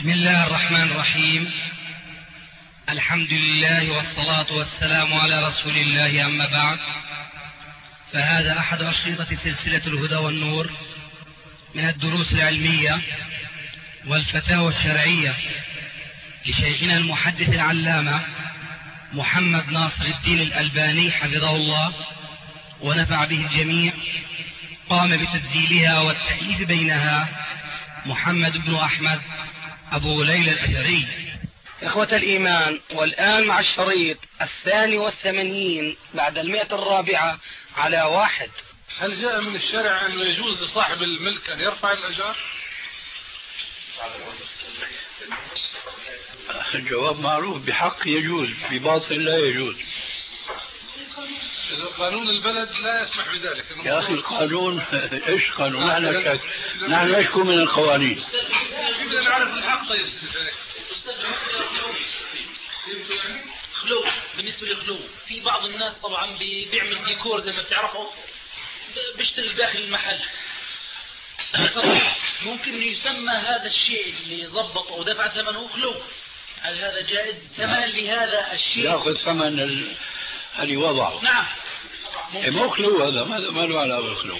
بسم الله الرحمن الرحيم. الحمد لله والصلاة والسلام على رسول الله، أما بعد، فهذا أحد أشرطة سلسلة الهدى والنور من الدروس العلمية والفتاوى الشرعية لشيخنا المحدث العلامة محمد ناصر الدين الألباني حفظه الله ونفع به الجميع. قام بتسجيلها والتأليف بينها محمد بن أحمد أبو ليلى الأثري. إخوة الإيمان، والآن مع الشريط 82 بعد 100 على 1. هل جاء من الشرع أنه يجوز لصاحب الملك أن يرفع الأجار؟ الجواب معروف، بحق يجوز، بباطل لا يجوز. إذا قانون البلد لا يسمح بذلك. يا أخي القانون إيش قانون؟ نحن نشكو من القوانين. بدنا نعرف الحق. طيب خلو، بالنسبة للخلو في بعض الناس طبعا بيعمل ديكور زي ما بتعرفوا، بيشتغل داخل المحل. ممكن يسمى هذا الشيء اللي ضبط ودفع ثمنه خلو. هل هذا جائز؟ ثمن لهذا الشيء يأخذ ثمن اللي وضعه. نعم. مو خلو، هذا ما له علاقة بالخلو،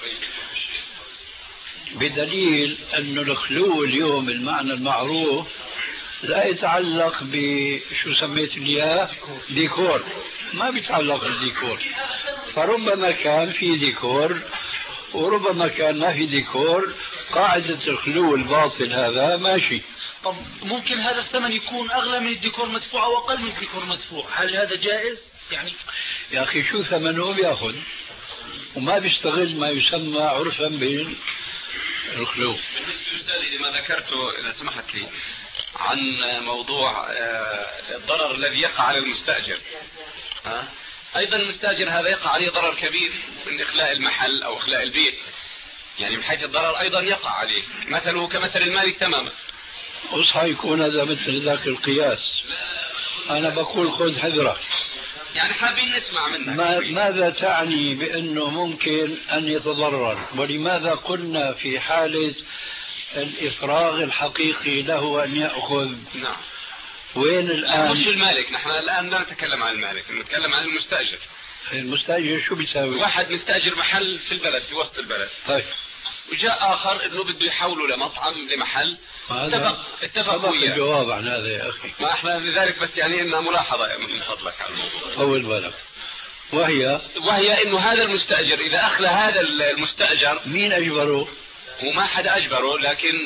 بدليل أن الخلو اليوم المعنى المعروف لا يتعلق بشو سميت لي ديكور، ما بيتعلق بالديكور. فربما كان في ديكور وربما كان ما في ديكور. قاعدة الخلو الباطل هذا ماشي. طب ممكن هذا الثمن يكون أغلى من الديكور مدفوع أو أقل من الديكور مدفوع، هل هذا جائز؟ يعني يا أخي شو ثمنه بياخذ وما بيستغل ما يسمى عرفا بالخلو. بالنسبة لما ذكرته إذا سمحت لي عن موضوع الضرر الذي يقع على المستأجر، أيضا المستأجر هذا يقع عليه ضرر كبير من إخلاء المحل أو إخلاء البيت، يعني من حيث الضرر أيضا يقع عليه، مثله كمثل المالك تماما. وصحى يكون هذا مثل ذاك القياس. أنا بقول خذ حذرك، يعني حابين نسمع منك. ماذا تعني بأنه ممكن أن يتضرر؟ ولماذا قلنا في حالة الإفراغ الحقيقي له أن يأخذ؟ نعم. وين الآن؟ مش المالك، نحن الآن لا نتكلم عن المالك، نتكلم عن المستأجر. المستأجر شو بيساوي؟ واحد مستأجر محل في البلد، في وسط البلد. طيب. وجاء آخر إنه بده يحوله لمطعم لمحل. اتفقوا وياه. الجواب عن هذا يا أخي. ما احنا لذلك بس يعني إنها ملاحظة من فضلك على الموضوع. طول بالك. وهي إنه هذا المستأجر إذا أخلى هذا المستأجر، مين أجبره؟ وما حدا أجبره، لكن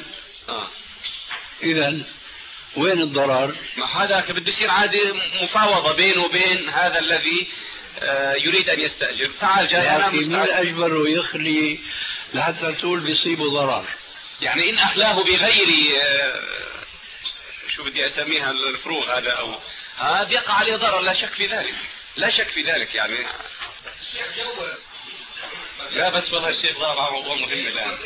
إذن وين الضرر؟ ما هذا بده يصير عادي مفاوضة بينه وبين هذا الذي يريد أن يستأجر. تعال جاي أنا مين أجبره يخلي لحتى تقول بيصيبه ضرر؟ يعني إن أخلاه بغير شو بدي أسميها الفروغ هذا أو هذا يقع عليه ضرر، لا شك في ذلك، لا شك في ذلك. يعني لا بس والله الشيخ ضرر على موضوع مهم الآن.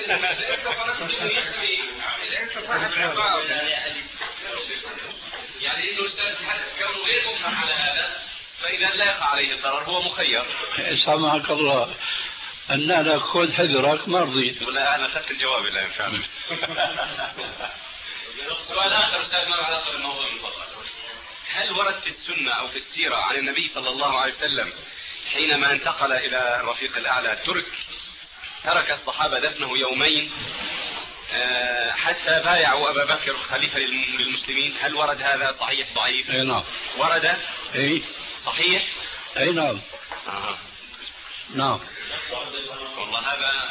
يعني إنه كونه غير مفهم على هذا، فإذا لا يقع عليه الضرر هو مخير. سامحك الله أن أنا خذ حذرك ما رضيت. ولا أنا أخذت الجواب الآن فعلا. سؤال آخر أستاذ ما له علاقة بالموضوع من فضلك. هل ورد في السنة أو في السيرة عن النبي صلى الله عليه وسلم حينما انتقل إلى الرفيق الأعلى ترك الصحابة دفنه يومين حتى بايعوا أبا بكر خليفة للمسلمين؟ هل ورد هذا صحيح ضعيف؟ أي نعم. ورد؟ أي صحيح؟ أي نعم. نعم. والله هذا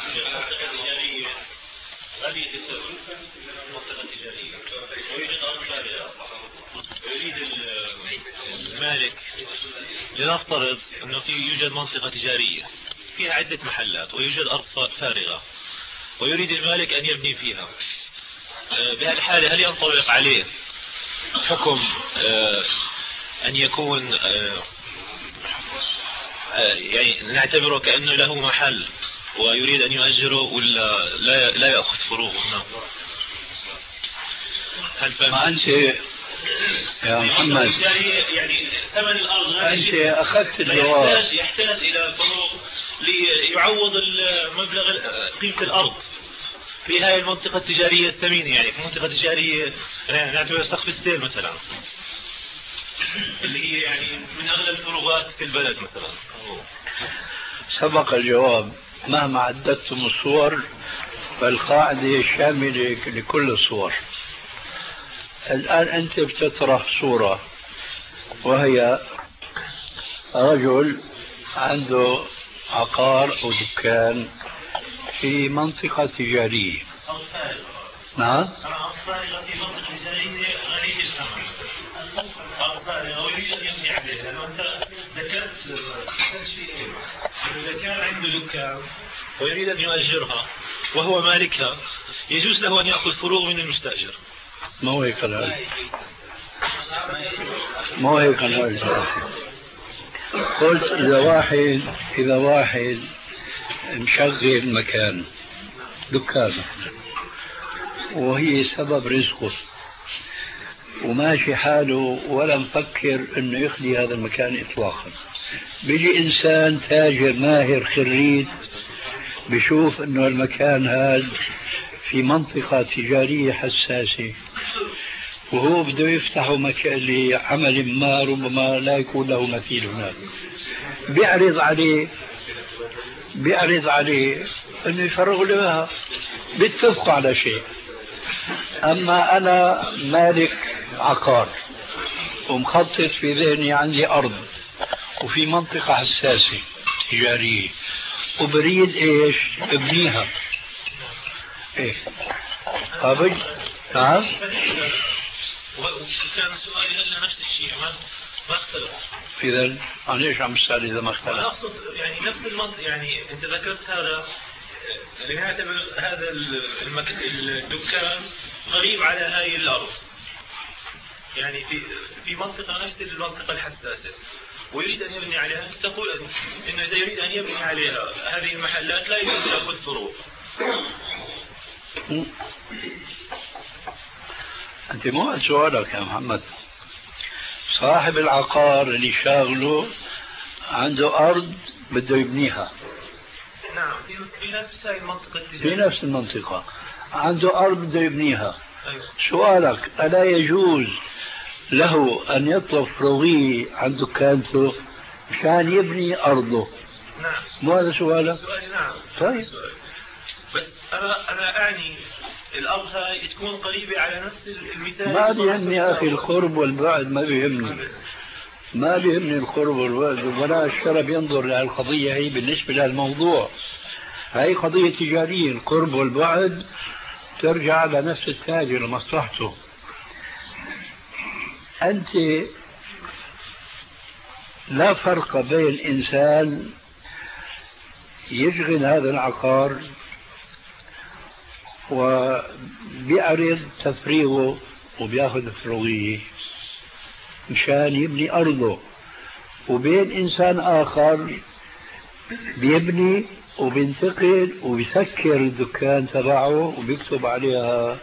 هذه منطقة تجارية ويوجد أرض فارغة، يريد المالك لنفترض أنه يوجد منطقة تجارية فيها عدة محلات ويوجد أرض فارغة ويريد المالك أن يبني فيها. بهالحالة هل ينطبق عليه حكم أن يكون يعني نعتبره كأنه له محل ويريد أن يؤجره، ولا لا يأخذ فروغه؟ هل أنت يا محمد يعني ثمن الأرض أنت أخذت الجواب، يحتاج إلى فروغ ليعوض المبلغ قيمة الأرض. في هاي المنطقة التجارية الثمينة، يعني في منطقة تجارية نعتبر سقف ستيل مثلا، اللي هي يعني من أغلى الفروغات في البلد مثلا. سبق الجواب. مهما عددتم الصور فالقاعدة شاملة لكل الصور. الآن أنت بتطرح صورة، وهي رجل عنده عقار أو دكان في منطقة تجارية. نعم. في منطقة تجارية غنية الثمن. لأنه أنت ذكرت شيئين، إذا كان عنده دكان ويريد أن يؤجرها وهو مالكها يجوز له أن يأخذ فروغ من المستأجر. ما هو هيك الآن، ما هو هيك الآن. قلت إذا واحد مشغل مكان دكان وهي سبب رزقه وماشي حاله ولا مفكر انه يخلي هذا المكان اطلاقا، بيجي انسان تاجر ماهر خريج بشوف انه المكان هذا في منطقة تجارية حساسة وهو بده يفتحه مكان لعمل ما ربما لا يكون له مثيل هناك، بيعرض عليه انه يفرغ له اياها، بيتفقوا على شيء. اما انا مالك عقار ومخطط في ذهني عندي ارض وفي منطقة حساسة تجارية وبريد ايش ابنيها، ايه قابل. نعم. وكان سؤالي هلا نفس الشيء ما اختلف. اذا عن ايش عم تسأل اذا ما اختلف؟ انا اقصد يعني نفس المنطق، يعني انت ذكرت هذا لنعتبر هذا الدكان غريب على هاي الارض، يعني في منطقة نفس المنطقة الحساسة ويريد ان يبني عليها. انت تقول انه اذا يريد ان يبني عليها هذه المحلات لا يجوز ياخذ فروغ. انت مو سؤالك يا محمد. صاحب العقار اللي شاغله عنده ارض بده يبنيها. نعم. في نفس هاي المنطقة في نفس المنطقة عنده ارض بده يبنيها. أيوة. سؤالك الا يجوز له ان يطلب فروغية عن دكانته مشان يبني ارضه؟ نعم. مو هذا سؤالك؟ سؤالي نعم. طيب. بس انا اعني الارض هاي تكون قريبة على نفس المثال. ما بيهمني يا اخي القرب والبعد، ما بيهمني القرب والبعد، ولا الشرع ينظر للقضية هي بالنسبة للموضوع. هاي قضية تجارية، القرب والبعد ترجع على نفس التاجر لمصلحته. أنت لا فرق بين إنسان يشغل هذا العقار وبيعرض تفريغه وبياخذ فروغية مشان يبني أرضه، وبين إنسان آخر بيبني وبينتقل وبيسكر الدكان تبعه وبيكتب عليها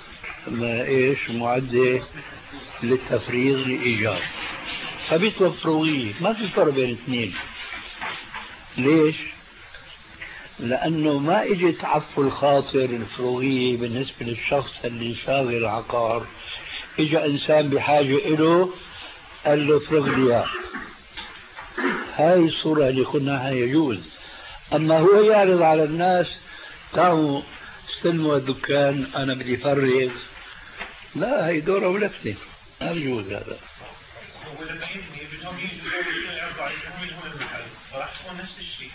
معدة للتفريغ للإيجار، فبيطلب فروغية. ما في فرق بين الاثنين. ليش؟ لأنه ما اجت عفو الخاطر الفروغية بالنسبة للشخص اللي شاغل العقار. اجى إنسان بحاجة إله قال له افرغ لي. هاي الصورة اللي قلناها يجوز. أما هو يعرض على الناس تعالوا استلموا الدكان أنا بدي فرغ، لا، هي دورة ولفتة، ما بيجوز هذا. ولما يبني بدهم يجوا يعرضوا عليهم يلهم المحل، راح تكون نفس الشيء.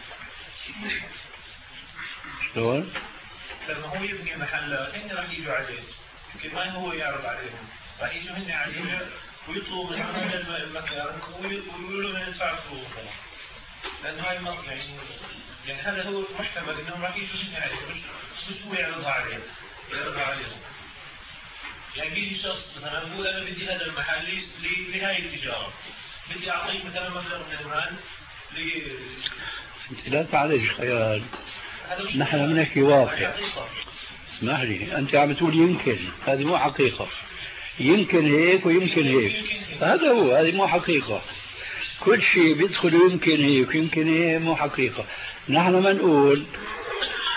شلون؟ لما هو يبني محلات هن راح يجوا عليه، يمكن ما هو يعرض عليهم، راح يجوا هن عليه ويطلبوا من المكان ويقولوا لهم ندفع فلوس، لأن هاي يعني هذا هو محتمل انهم راح يجوا هن عليه، مش هو يعرضها عليهم. يعني بيجي شخص مثلا بقول انا بدي هذا المحل لهاي التجاره، بدي اعطيك مثلا مبلغ من المال انت لا تعالج خيال، نحن بنحكي واقع. اسمح لي، انت عم تقول يمكن، هذه مو حقيقه. يمكن هيك ويمكن هيك، هذا هو، هذه مو حقيقه. كل شيء بيدخل يمكن هيك ويمكن هيك، مو حقيقه. نحن ما نقول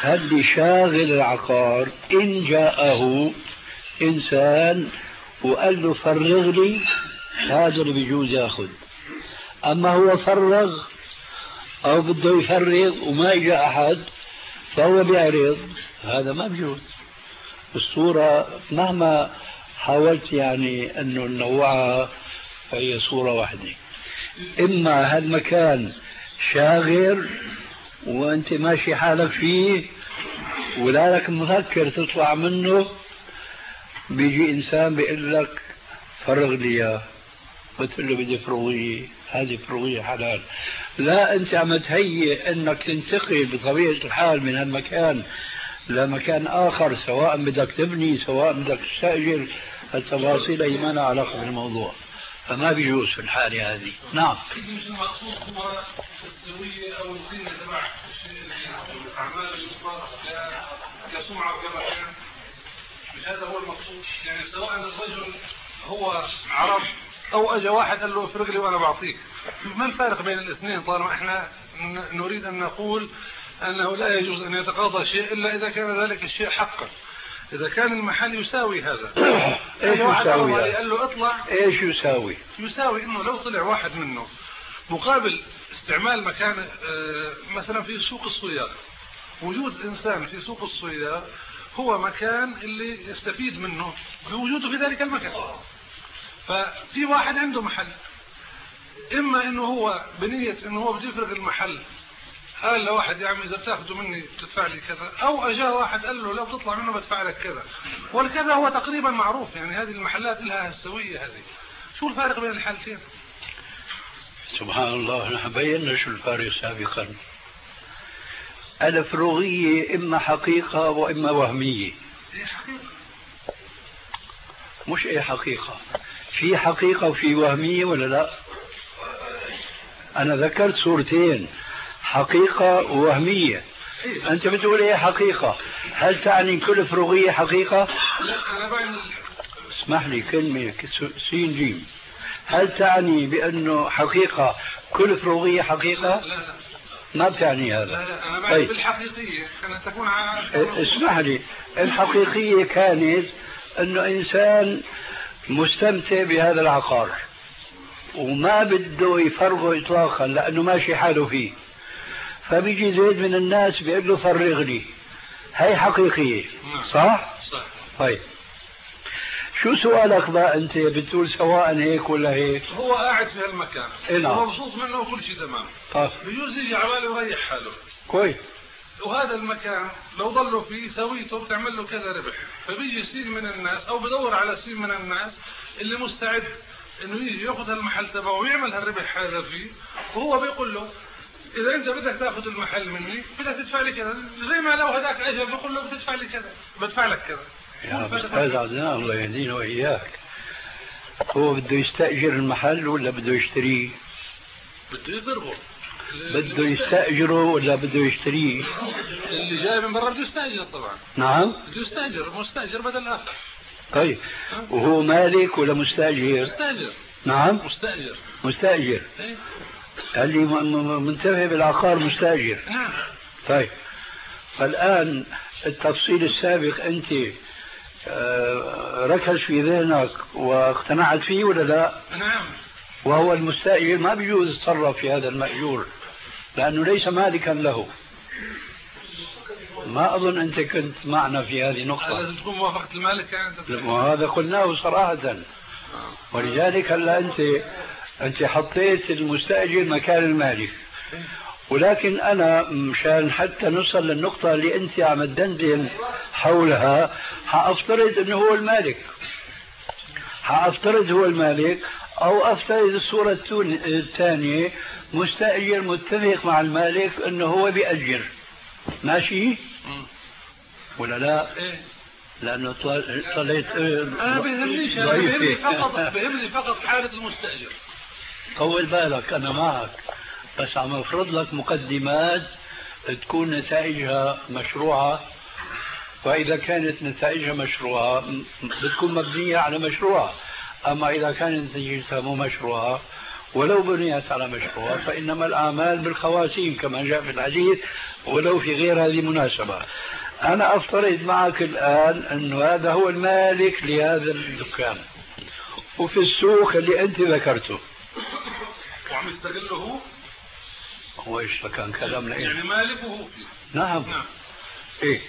هل شاغل العقار إن جاءه إنسان وقال له فرغ لي، هذا اللي بيجوز ياخذ. أما هو فرغ أو بده يفرغ وما إجا أحد فهو بيعرض، هذا ما بيجوز. الصورة مهما حاولت يعني أنه ننوعها فهي صورة واحدة. إما هالمكان شاغر وأنت ماشي حالك فيه ولا لك مفكر تطلع منه، بيجي إنسان بيقول لك فرغ لي إياه، بتقول له بدي فروغية، هذه فروغية حلال. لا، أنت عم تهيئ أنك تنتقل بطبيعة الحال من هالمكان لمكان آخر، سواء بدك تبني سواء بدك تستأجر، التفاصيل أي ما لها علاقة بالموضوع، فما بيجوز في الحالة هذه. نعم. المقصود هو السوية أو القيمة تبع الأعمال الأخرى كسمعة وكمكان، مش هذا هو المقصود؟ يعني سواء الرجل هو عرب أو أجا واحد قال له افرغ لي وأنا بعطيك، ما الفارق بين الاثنين طالما احنا نريد أن نقول أنه لا يجوز أن يتقاضى شيء إلا إذا كان ذلك الشيء حقا، إذا كان المحل يساوي هذا. إيش يساوي؟ قال له اطلع. إيش يساوي؟ يساوي إنه لو طلع واحد منه مقابل استعمال مكان مثلا في سوق الصياد، وجود إنسان في سوق الصياد هو مكان اللي يستفيد منه بوجوده في ذلك المكان. ففي واحد عنده محل، إما إنه هو بنية إنه هو بده يفرغ المحل، قال لواحد يا عم إذا بتاخذوا مني بتدفع لي كذا، أو أجا واحد قال له لو بتطلع منه بدفع لك كذا، والكذا هو تقريبا معروف. يعني هذه المحلات لها السوية هذه. شو الفارق بين الحالتين؟ سبحان الله، نحن بينا شو الفارق سابقا. الفروغية إما حقيقة وإما وهمية. إيه حقيقة؟ مش إيه حقيقة، في حقيقة وفي وهمية ولا لا؟ أنا ذكرت صورتين، حقيقة ووهمية. أنت بتقول إيه حقيقة؟ هل تعني كل فروغية حقيقة؟ لا، أنا بعمل. اسمح لي كلمة سين جيم. هل تعني بأنه حقيقة كل فروغية حقيقة؟ لا. ما بتعني هذا. لا، أنا بعمل بالحقيقية أن تكون اسمح لي، الحقيقية كانت أنه إنسان مستمتع بهذا العقار وما بده يفرغه إطلاقا لأنه ماشي حاله فيه، فبيجي زيد من الناس بيقول له فرغ لي، هاي حقيقية. صح؟ صح. طيب شو سؤالك بقى أنت؟ بتقول سواء هيك ولا هيك؟ هو قاعد في هالمكان نعم. ومبسوط منه وكل شيء تمام. بيجوز يجي عباله ويريح حاله. كويس. وهذا المكان لو ضلوا فيه سويته بتعمل له كذا ربح، فبيجي سين من الناس او بدور على سين من الناس اللي مستعد انه يجي ياخذ هالمحل تبعه ويعمل هالربح هذا فيه، وهو بيقول له اذا انت بدك تاخذ المحل مني بدك تدفع لي كذا، زي ما لو هذاك اجى بيقول له بتدفع لي كذا بدفع لك كذا. يا أستاذ عدنان الله يهدينا وإياك، هو بده يستأجر المحل ولا بده يشتريه؟ بده يضربه. بده يستأجره ولا بده يشتريه؟ اللي جاي من برا بده يستأجر طبعا. نعم؟ بده يستأجر، مستأجر بدل آخر. طيب وهو مالك ولا مستأجر؟ مستأجر. نعم؟ مستأجر. مستأجر. ايه؟ اللي منتبه بالعقار مستأجر. نعم. طيب فالآن التفصيل السابق أنت ركز في ذهنك واقتنعت فيه ولا لا؟ نعم. وهو المستأجر ما بيجوز يتصرف في هذا المأجور لأنه ليس مالكا له. ما أظن أنت كنت معنا في هذه النقطة. لازم تكون موافقة المالك يعني. وهذا قلناه صراحة، ولذلك هلا أنت حطيت المستأجر مكان المالك، ولكن أنا مشان حتى نوصل للنقطة اللي أنت عم تدندن حولها حأفترض أنه هو المالك، حأفترض هو المالك، أو أفترض الصورة الثانية مستأجر متفق مع المالك أنه هو بيأجر. ماشي ولا لا؟ لأنه طلعت أنا بيهمنيش، بيهمني فقط حالة المستأجر. طول بالك أنا معك، بس عم أفرض لك مقدمات تكون نتائجها مشروعة، وإذا كانت نتائجها مشروعة بتكون مبنية على مشروع، أما إذا كانت نتيجتها مو مشروعة ولو بنيت على مشروع فإنما الأعمال بالخواتيم كما جاء في الحديث ولو في غير هذه المناسبة. أنا أفترض معك الآن أنه هذا هو المالك لهذا الدكان وفي السوق اللي أنت ذكرته وعم يستغله هو إيش كان كلامنا إيه؟ يعني مالكه فيه. نعم. إيه.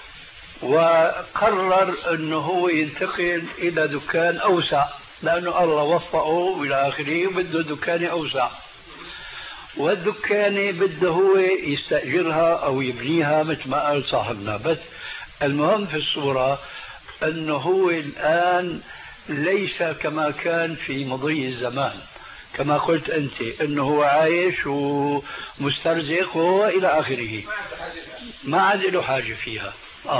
وقرر أنه هو ينتقل إلى دكان أوسع لأنه الله وفقه إلى آخره وبده دكان أوسع، والدكانة بده هو يستأجرها أو يبنيها مثل ما قال صاحبنا. بس المهم في الصورة أنه هو الآن ليس كما كان في مضي الزمان كما قلت أنت أنه هو عايش ومسترزق وهو إلى آخره ما عاد له حاجة فيها.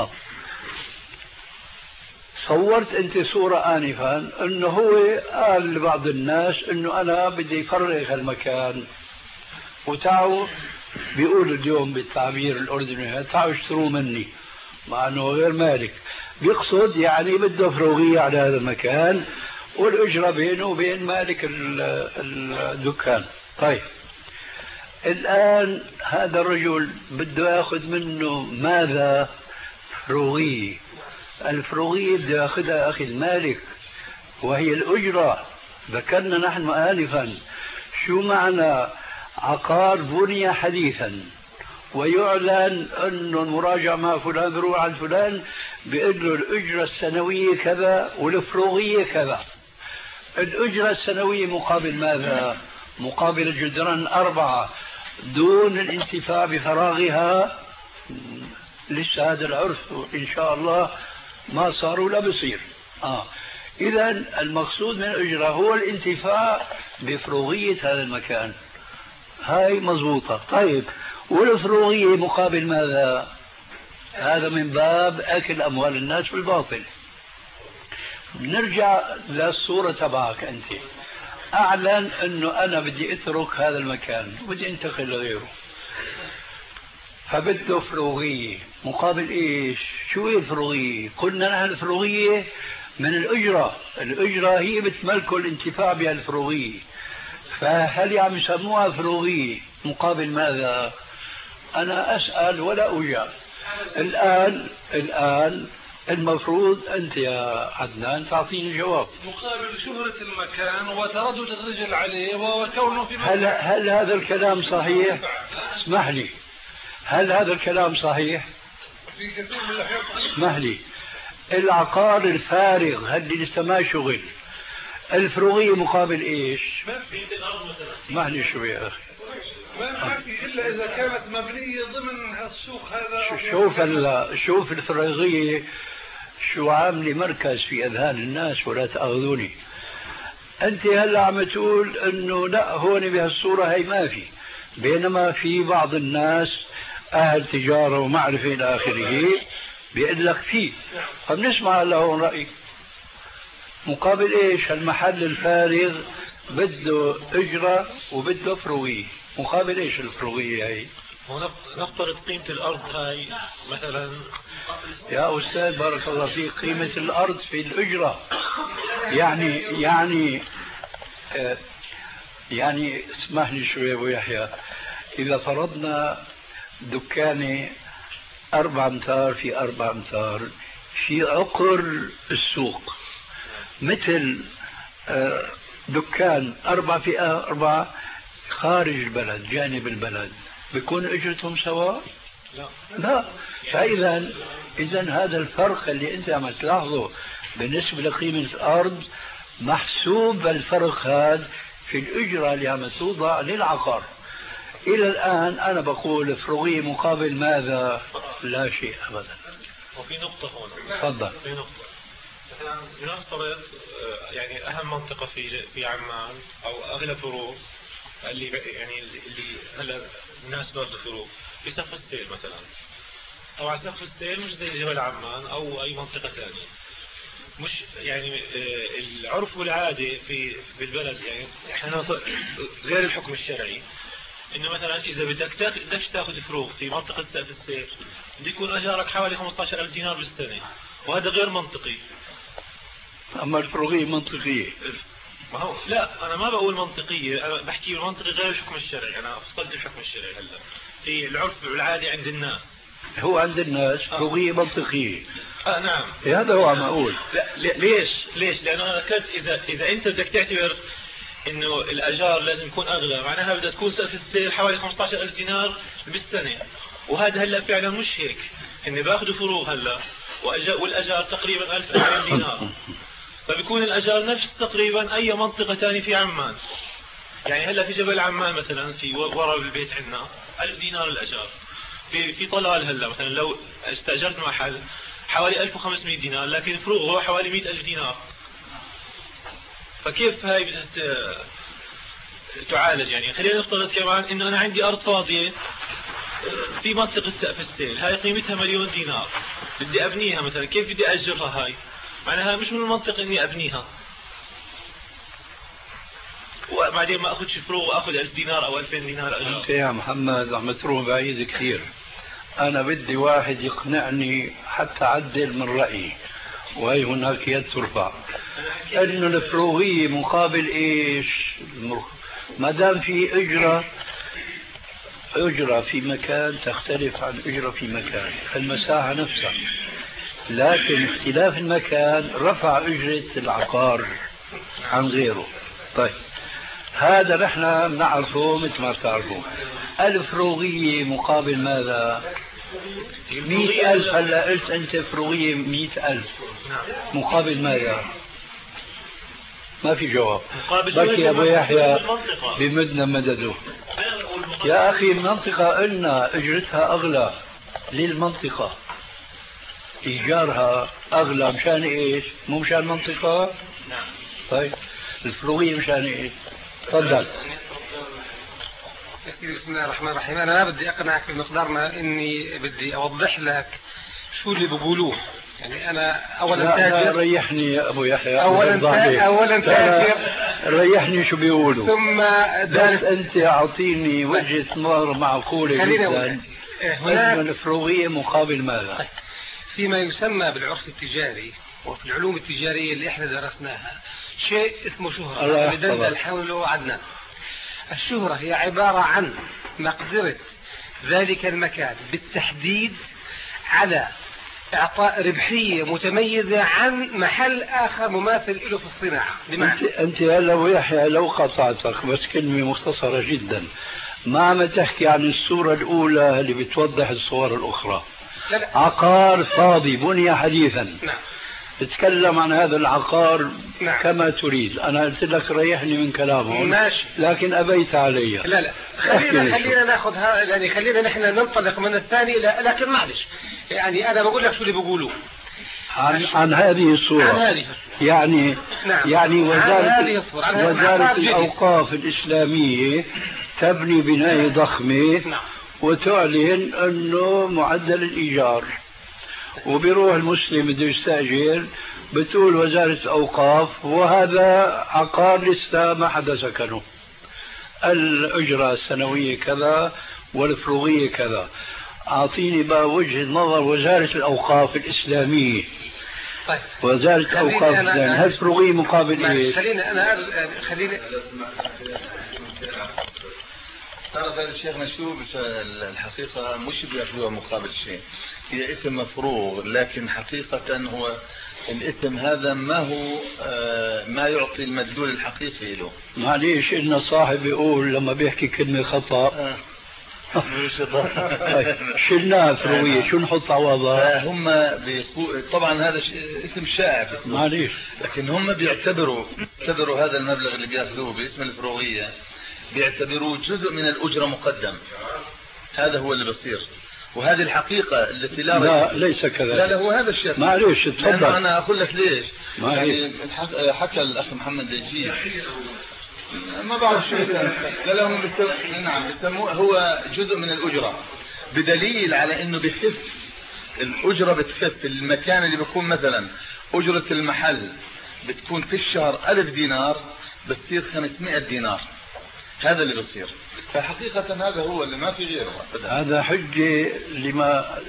صورت أنت صورة آنفا أنه هو قال لبعض الناس أنه أنا بدي أفرغ المكان وتعوا بيقولوا اليوم بالتعبير الأردني تعوا اشتروا مني مع أنه غير مالك، بيقصد يعني بده فروغية على هذا المكان والأجرة بينه وبين مالك الدكان. طيب الآن هذا الرجل بده يأخذ منه ماذا؟ فروغية. الفروغية بده يأخذها أخي المالك وهي الأجرة. ذكرنا نحن آنفا شو معنى عقار بني حديثا ويعلن أنه المراجعة مع فلان بروح عن فلان بيقول له الأجرة السنوية كذا والفروغية كذا. الأجرة السنوية مقابل ماذا؟ مقابل الجدران 4 دون الانتفاع بفراغها. لسه هذا العرف إن شاء الله ما صار ولا بصير. إذا المقصود من الأجرة هو الانتفاع بفروغية هذا المكان. هاي مضبوطة. طيب والفروغية مقابل ماذا؟ هذا من باب أكل أموال الناس بالباطل. نرجع للصورة تبعك أنت. أعلن أنه أنا بدي أترك هذا المكان بدي أنتقل لغيره، فبده فروغية مقابل إيش؟ شو هي الفروغية؟ قلنا نحن الفروغية من الأجرة. الأجرة هي بتملكه الانتفاع بها الفروغية، فهل عم يسموها فروغية مقابل ماذا؟ أنا أسأل ولا أجاب. الآن المفروض أنت يا عدنان تعطيني جواب. مقابل شهرة المكان وتردد الرجل عليه وكونه في هل هذا الكلام صحيح؟ اسمح لي، هل هذا الكلام صحيح؟ في كثير من الأحيان. اسمح لي، العقار الفارغ هل لسه ما شغل الفروغية مقابل إيش؟ اسمح لي شو يا أخي، ما في إلا إذا كانت مبنية ضمن السوق هذا. شوف الفروغية شو عاملة مركز في أذهان الناس ولا تأخذوني. أنت هلا عم تقول إنه لا هون بهالصورة هي ما في، بينما في بعض الناس أهل تجارة ومعرفة إلى آخره بيقول لك فيه. فبنسمع لهون رأيك مقابل إيش؟ المحل الفارغ بده إجرة وبده فروغية مقابل إيش الفروغية هي؟ نفترض قيمة الأرض هاي مثلا. يا أستاذ بارك الله فيك، قيمة الأرض في الأجرة يعني اسمح لي شوي أبو يحيى، إذا فرضنا دكانة 4 أمتار في 4 أمتار في عقر السوق، مثل دكان 4 في 4 خارج البلد جانب البلد، بيكون اجرتهم سواء؟ لا. فإذا هذا الفرق اللي انت عم تلاحظه بالنسبة لقيمة الأرض محسوب الفرق هذا في الأجرة اللي عم توضع للعقار. إلى الآن أنا بقول فروغية مقابل ماذا؟ لا شيء أبدا. وفي نقطة هون. تفضل. في نقطة مثلا لنفترض يعني أهم منطقة في عمان أو أغلى فروع اللي هلا الناس برضه فروع في سقف السيل مثلا، طبعا سقف السيل مش زي جبل عمان أو أي منطقة ثانية، مش يعني العرف والعادة في البلد يعني احنا غير الحكم الشرعي انه مثلا اذا بدكش تاخذ فروغ في منطقة سقف السيل بده يكون اجارك حوالي 15,000 دينار بالسنة، وهذا غير منطقي. اما الفروغية منطقية. ما هو لا أنا ما بقول منطقية، أنا بحكي المنطقي غير الحكم الشرعي. أنا فصلت الحكم الشرعي هلا في العرف والعادة عند الناس. هو عند الناس فروغية منطقية. نعم هذا هو عم أقول. لا ليش؟ لأنه أنا ذكرت إذا أنت بدك تعتبر إنه الأجار لازم يكون أغلى، معناها بدها تكون سقف السيل حوالي 15,000 دينار بالسنة، وهذا هلا فعلا مش هيك. إني باخذوا فروغ هلا والأجار تقريبا 1000 دينار، فبيكون الأجار نفس تقريبا أي منطقة ثانية في عمان. يعني هلا في جبل عمان مثلا في وراء البيت عندنا 1000 دينار الأجار. في طلال هلا مثلا لو استأجرت محل حوالي 1500 دينار، لكن فروغه حوالي 100,000 دينار. فكيف هاي بدها تعالج؟ يعني خلينا نفترض كمان انه انا عندي ارض فاضية في منطقة سقف السيل، هاي قيمتها 1,000,000 دينار، بدي ابنيها مثلا، كيف بدي اجرها؟ هاي معناها مش من المنطق اني ابنيها وبعدين ما اخذش فروغ واخذ 1000 دينار او 2000 دينار اجر. انت يا محمد عم تروح بعيد كثير. انا بدي واحد يقنعني حتى عدل من رأيي، وهي هناك يد ترفع. انه الفروغية مقابل ايش؟ ما دام في اجرة في مكان تختلف عن اجرة في مكان، المساحة نفسها، لكن اختلاف المكان رفع اجرة العقار عن غيره. طيب هذا نحن بنعرفه مثل ما بتعرفوا. الفروغية مقابل ماذا؟ 100,000. هلا قلت انت فروغية 100,000 مقابل ماذا؟ ما في جواب. بكي يا ابو يحيى بمدنا مدده. يا اخي المنطقة قلنا اجرتها اغلى للمنطقة، ايجارها اغلى مشان ايش؟ مو مشان المنطقة. طيب الفروغية مشان ايش؟ تفضل. بسم الله الرحمن الرحيم. أنا ما بدي أقنعك بمقدار ما إني بدي أوضح لك شو اللي بقولوه. يعني أنا أولا تاجر. ريحني يا أبو يحيى. أولا تاجر. ريحني شو بيقولوا. ثم بس أنت أعطيني وجهة نظر معقولة جدا. هناك الفروغية مقابل ماذا؟ فيما يسمى بالعرف التجاري وفي العلوم التجارية اللي إحنا درسناها شيء اسمه شهرة بدندل حوله عدنان. الشهرة هي عبارة عن مقدرة ذلك المكان بالتحديد على إعطاء ربحية متميزة عن محل آخر مماثل له في الصناعة. أنت هلا ويحيى لو قطعتك بس كلمة مختصرة جدا، ما عم تحكي عن الصورة الأولى اللي بتوضح الصور الأخرى. لا. عقار فاضي بني حديثا. نعم. تتكلم عن هذا العقار. نعم. كما تريد. أنا قلت لك ريحني من كلامه. ماشي. لكن أبيت علي. لا خلينا ناخذ يعني خلينا نحن ننطلق من الثاني. لكن معلش يعني أنا بقول لك شو اللي بقولوه عن هذه الصورة. عن هذه يعني نعم. يعني وزارة الأوقاف الإسلامية تبني بناية ضخمة. نعم. وتعلن أنه معدل الإيجار، وبيروح المسلم بده يستأجر بتقول وزارة أوقاف وهذا عقار لسه ما حدا سكنه، الأجرة السنوية كذا والفروغية كذا. أعطيني بقى وجهة نظر وزارة الأوقاف الإسلامية. طيب. وزارة الأوقاف الإسلامية هل فروغية مقابل إيه؟ خليني تعرف هذا الشيخ مشهور الحقيقة مش بيأخذوها مقابل شيء، هي اسم مفروغ، لكن حقيقة هو الاسم هذا ما هو ما يعطي المدلول الحقيقي له. معليش إن صاحب يقول لما بيحكي كلمة خطأ شلناها فروية شو نحط عوضها؟ هم طبعا هذا اسم شائع معليش، لكن هم بيعتبروا هذا المبلغ اللي بياخذوه باسم الفروية بيعتبروه جزء من الأجرة مقدم. هذا هو اللي بصير، وهذه الحقيقة التي لا ليس كذلك. لا هو هذا الشيء. معليش تفضل. أنا أقول لك ليش. يعني حكى الأخ محمد دجيج ما بعرف شو لا هم نعم بيسموه هو جزء من الأجرة، بدليل على إنه بخف الأجرة، بتخف المكان اللي بيكون مثلا أجرة المحل بتكون في الشهر 1000 دينار بتصير 500 دينار. هذا اللي بصير. فحقيقة هذا هو اللي ما في غيره. هذا حجة لما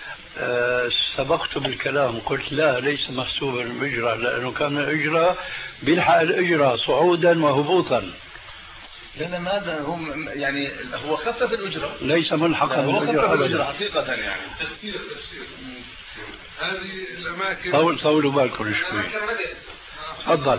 سبقت بالكلام، قلت لا ليس محسوبا بالأجرة، لأنه كان الأجرة بيلحق الأجرة صعودا وهبوطا. لأن ماذا هم يعني هو خفف الأجرة، ليس ملحقا هو خفف بالأجرة الأجرة أبدا. حقيقة يعني. تفسير هذه الأماكن طولوا بالكم شوي. تفضل.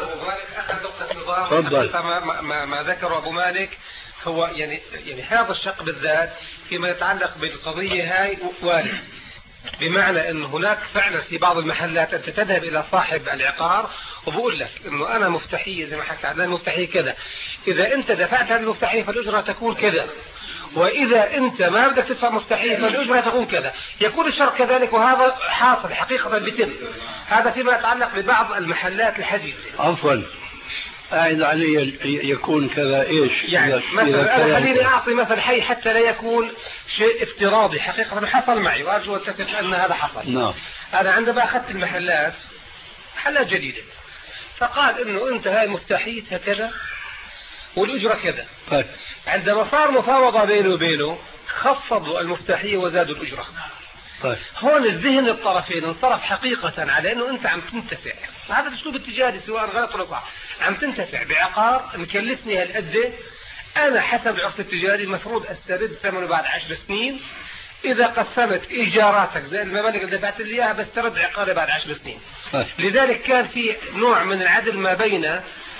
تفضل. ما ذكر أبو مالك هو يعني هذا الشق بالذات فيما يتعلق بالقضية هاي وارد، بمعنى أن هناك فعلا في بعض المحلات أنت تذهب إلى صاحب العقار وبقول لك أنه أنا مفتاحية زي ما حكى عدنان مفتاحية كذا، إذا أنت دفعت هذه المفتاحية فالأجرة تكون كذا، وإذا أنت ما بدك تدفع مفتاحية فالأجرة تكون كذا، يكون الشرط كذلك، وهذا حاصل حقيقة بتم. هذا فيما يتعلق ببعض المحلات الحديثة. عفوا أعد علي يكون كذا إيش؟ يعني مثلا أنا خليني أعطي مثل حي حتى لا يكون شيء افتراضي، حقيقة حصل معي وأرجو أن تتفق أن هذا حصل. نعم. أنا عندما أخذت المحلات محلات جديدة فقال إنه أنت هاي مفتاحيتها كذا والأجرة كذا. طيب. عندما صار مفاوضة بينه وبينه خفضوا المفتاحية وزادوا الأجرة. طيب. هون الذهن الطرفين انصرف حقيقة على أنه أنت عم تنتفع، هذا الأسلوب التجاري سواء غلط ولا صح، عم تنتفع بعقار مكلفني هالقد، أنا حسب العرف التجاري المفروض أسترد ثمنه بعد 10 سنين، إذا قسمت إيجاراتك زي المبالغ اللي دفعت لي إياها بسترد عقاري بعد 10 سنين. طيب. لذلك كان في نوع من العدل ما بين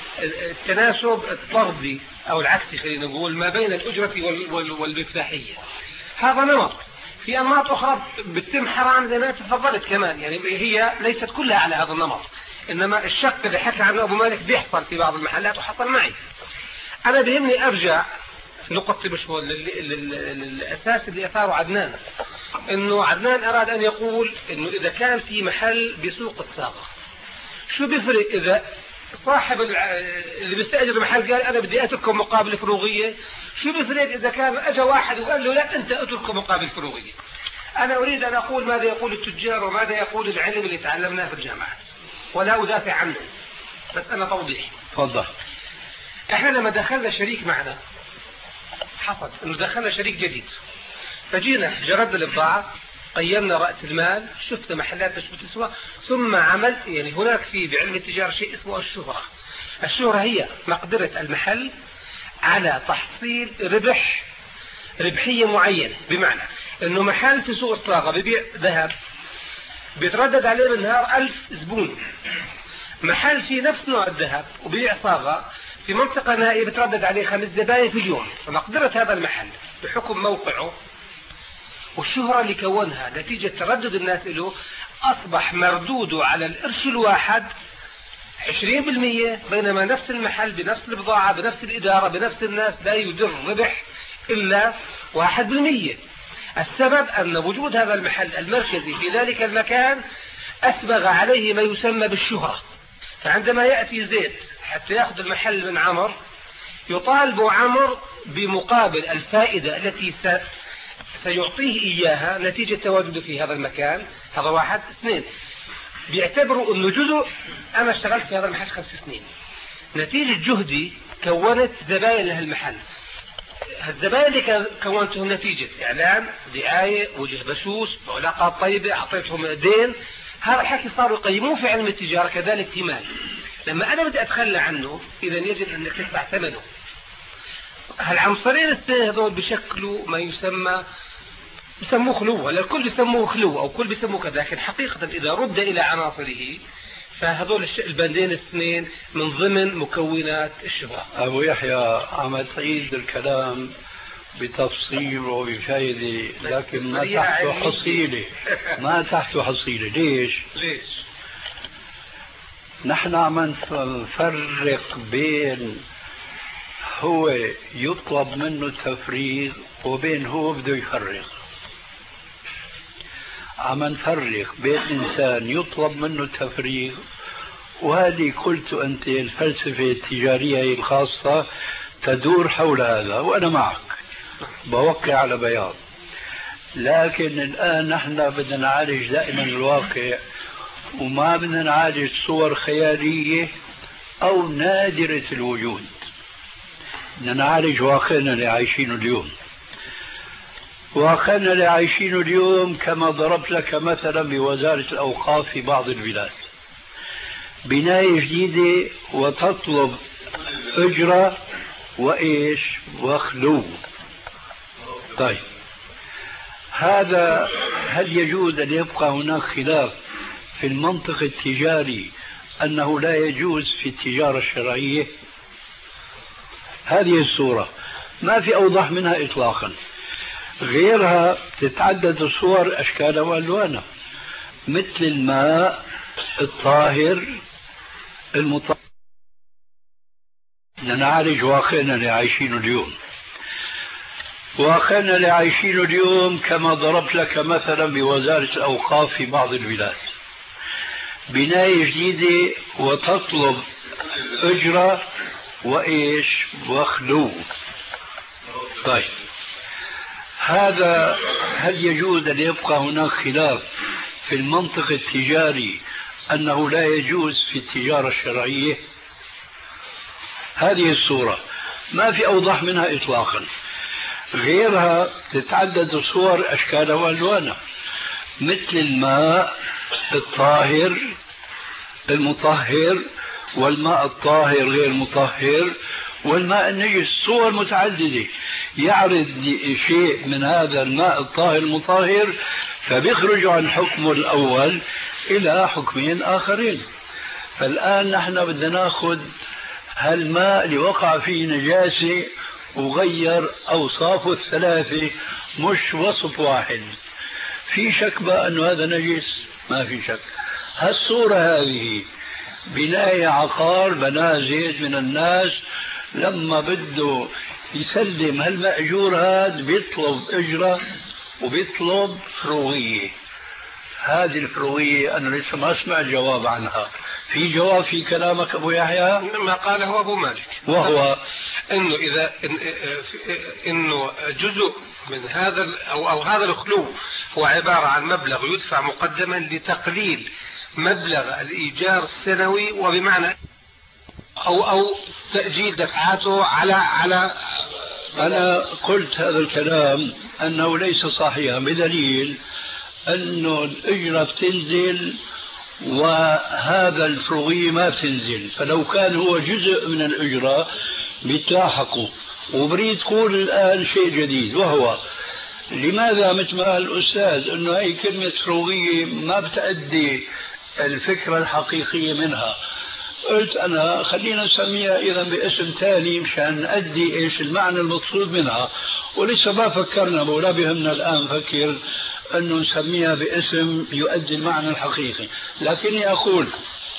التناسب الطردي أو العكسي خلينا نقول ما بين الأجرة والمفتاحية. هذا نمط. في أنماط أخرى بتتم حرام زي ما تفضلت كمان، يعني هي ليست كلها على هذا النمط، إنما الشق اللي حكى عنه أبو مالك بيحصل في بعض المحلات وحصل معي. أنا بيهمني أرجع في نقطة مشهور للأساس اللي أثاره عدنان، إنه عدنان أراد أن يقول إنه إذا كان في محل بسوق الصاغة شو بيفرق إذا صاحب اللي بيستأجر المحل قال أنا بدي أتركه مقابل فروغية، شو بيفرق إذا كان أجا واحد وقال له لا أنت أتركه مقابل فروغية. أنا أريد أن أقول ماذا يقول التجار وماذا يقول العلم اللي تعلمناه في الجامعات، ولا أدافع عنه بس أنا توضيح. تفضل. إحنا لما دخلنا شريك معنا حصل إنه دخلنا شريك جديد، فجينا جردنا البضاعة، قيمنا رأس المال، شفنا محلات مش بتسوى، ثم عملت يعني هناك في بعلم التجارة شيء اسمه الشهرة. الشهرة هي مقدرة المحل على تحصيل ربحية معينة، بمعنى انه محل في سوق الصاغة ببيع ذهب بيتردد عليه بالنهار 1000 زبون، محل في نفس نوع الذهب وبيع صاغة في منطقة نائية بتردد عليه 5 زباين في اليوم، فمقدرة هذا المحل بحكم موقعه والشهرة اللي كونها نتيجة تردد الناس له أصبح مردوده على القرش الواحد 20%، بينما نفس المحل بنفس البضاعة بنفس الإدارة بنفس الناس لا يدر ربح إلا 1%. السبب أن وجود هذا المحل المركزي في ذلك المكان أسبغ عليه ما يسمى بالشهرة، فعندما يأتي زيد حتى يأخذ المحل من عمر يطالب عمر بمقابل الفائدة التي سيعطيه إياها نتيجة تواجده في هذا المكان. هذا 1. 2 بيعتبروا أنه جزء أنا اشتغلت في هذا المحل 5 سنين، نتيجة جهدي كونت زباين لهالمحل، الزباين اللي كونتهم نتيجة إعلان دعاية وجه بشوش علاقات طيبة أعطيتهم دين، هذا الحكي صاروا يقيموه في علم التجارة كذلك في مال. لما أنا بدي أتخلى عنه إذا يجب أنك تدفع ثمنه. هالعنصرين الاثنين هذول بشكلوا ما بيسموه خلو، ولا الكل بيسموه خلو أو كل بيسموه كذا، لكن حقيقة إذا رد إلى عناصره فهذول البندين الاثنين من ضمن مكونات الشبهة. أبو يحيى عم تعيد الكلام بتفصيل وبفائدة لكن ما تحته حصيلة. ما تحته حصيلة. ليش؟ نحن عم نفرق بين هو يطلب منه التفريغ وبين هو بده يفرغ. عم نفرق بين إنسان يطلب منه التفريغ، وهذه قلت أنت الفلسفة التجارية الخاصة تدور حول هذا وأنا معك بوقع على بياض. لكن الآن نحن بدنا نعالج دائما الواقع وما بدنا نعالج صور خيالية أو نادرة الوجود، بدنا نعالج واقعنا اللي عايشينه اليوم. واقعنا اللي عايشينه اليوم كما ضربت لك مثلا بوزارة الأوقاف في بعض البلاد، بناية جديدة وتطلب أجرة وإيش وخلو. طيب هذا هل يجوز أن يبقى هناك خلاف في المنطق التجاري أنه لا يجوز في التجارة الشرعية؟ هذه الصورة ما في أوضح منها إطلاقا. غيرها تتعدد الصور أشكالها وألوانها، مثل الماء الطاهر المطهر. نعالج واقعنا اللي عايشينه اليوم. واقعنا اللي عايشينه اليوم كما ضربت لك مثلا بوزارة الأوقاف في بعض البلاد، بناية جديدة وتطلب أجرة وإيش وخلو. طيب هذا هل يجوز أن يبقى هناك خلاف في المنطق التجاري أنه لا يجوز في التجارة الشرعية؟ هذه الصورة ما في أوضح منها إطلاقا. غيرها تتعدد الصور أشكالها وألوانها، مثل الماء الطاهر المطهر والماء الطاهر غير مطهر والماء النجس. صور متعددة يعرض شيء من هذا الماء الطاهر المطهر فبيخرج عن حكمه الأول إلى حكمين آخرين. فالآن نحن بدنا ناخذ هالماء اللي وقع فيه نجاسة وغير أوصافه الثلاثة، مش وصف واحد. في شك بقى أنه هذا نجس؟ ما في شك. هالصورة هذه بناية عقار بناه زيد من الناس، لما بده يسلم هالمأجور هذا بيطلب أجرة وبيطلب فروغية. هذه الفروغية أنا لسه ما أسمع الجواب عنها. في جواب في كلامك أبو يحيى؟ ما قاله أبو مالك، وهو إنه إذا إنه جزء من هذا أو هذا الخلو هو عبارة عن مبلغ يدفع مقدما لتقليل مبلغ الإيجار السنوي، وبمعنى أو تأجيل دفعاته على أنا قلت هذا الكلام أنه ليس صحيحا، بدليل أنه الأجرة بتنزل وهذا الفروغية ما بتنزل، فلو كان هو جزء من الأجرة بيتلاحقوا. وبريد تقول الآن شيء جديد، وهو لماذا مثل ما قال الأستاذ أنه هي كلمة فروغية ما بتأدي الفكرة الحقيقية منها. قلت أنا خلينا نسميها إذا باسم ثاني مشان نأدي إيش المعنى المقصود منها، ولسه ما فكرنا ولا بهمنا الآن نفكر أنه نسميها باسم يؤدي المعنى الحقيقي. لكني أقول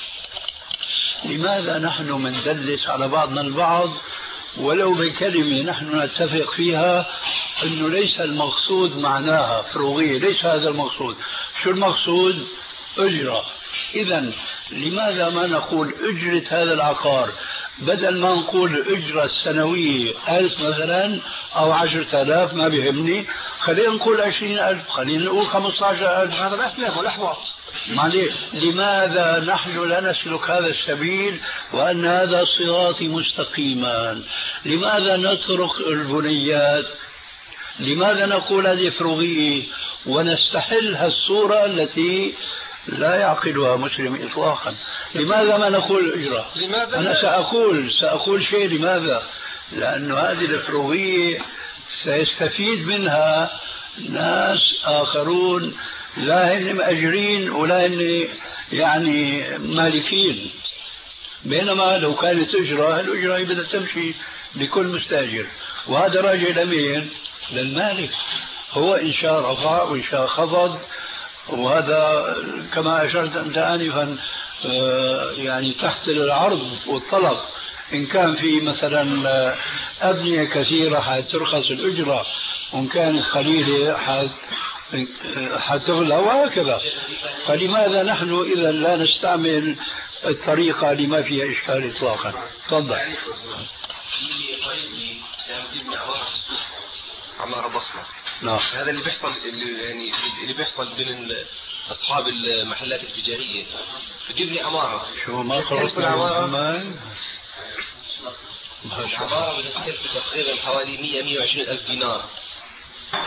لماذا نحن مندلس على بعضنا البعض ولو بكلمة نحن نتفق فيها أنه ليس المقصود معناها فروغية، ليس هذا المقصود. شو المقصود؟ أجرة. إذن لماذا ما نقول أجرة هذا العقار، بدل ما نقول الأجرة السنوية 1000 مثلا أو 10,000 ما بيهمني، خلينا نقول 20,000، خلينا نقول 15,000. هذا الأسلم والأحوط. لماذا نحن لا نسلك هذا السبيل وأن هذا صراطي مستقيما؟ لماذا نترك البنيات؟ لماذا نقول هذه فروغية ونستحل هالصورة التي لا يعقلها مسلم إطلاقا؟ لماذا ما نقول إجراء؟ أنا سأقول شيء. لماذا؟ لأن هذه الفروغية سيستفيد منها ناس آخرون لا هن مأجرين ولا هن يعني مالكين، بينما لو كانت أجرة، الأجرة بدها تمشي لكل مستاجر، وهذا راجع لمين؟ للمالك. هو إن شاء رفع وإن شاء خفض، وهذا كما أشرت أنت آنفا يعني تحت العرض والطلب. إن كان في مثلا أبنية كثيرة حترخص الأجرة، وإن كانت قليلة حتغلى، وهكذا. فلماذا نحن إذا لا نستعمل الطريقة لما فيها إشكال إطلاقا؟ تفضل. عمارة ضخمة. نعم. هذا اللي بيحصل، اللي بيحصل بين أصحاب المحلات التجارية. بتبني عمارة. شو ما خلصنا العمارة بتكلف تقريبا حوالي 120 ألف دينار.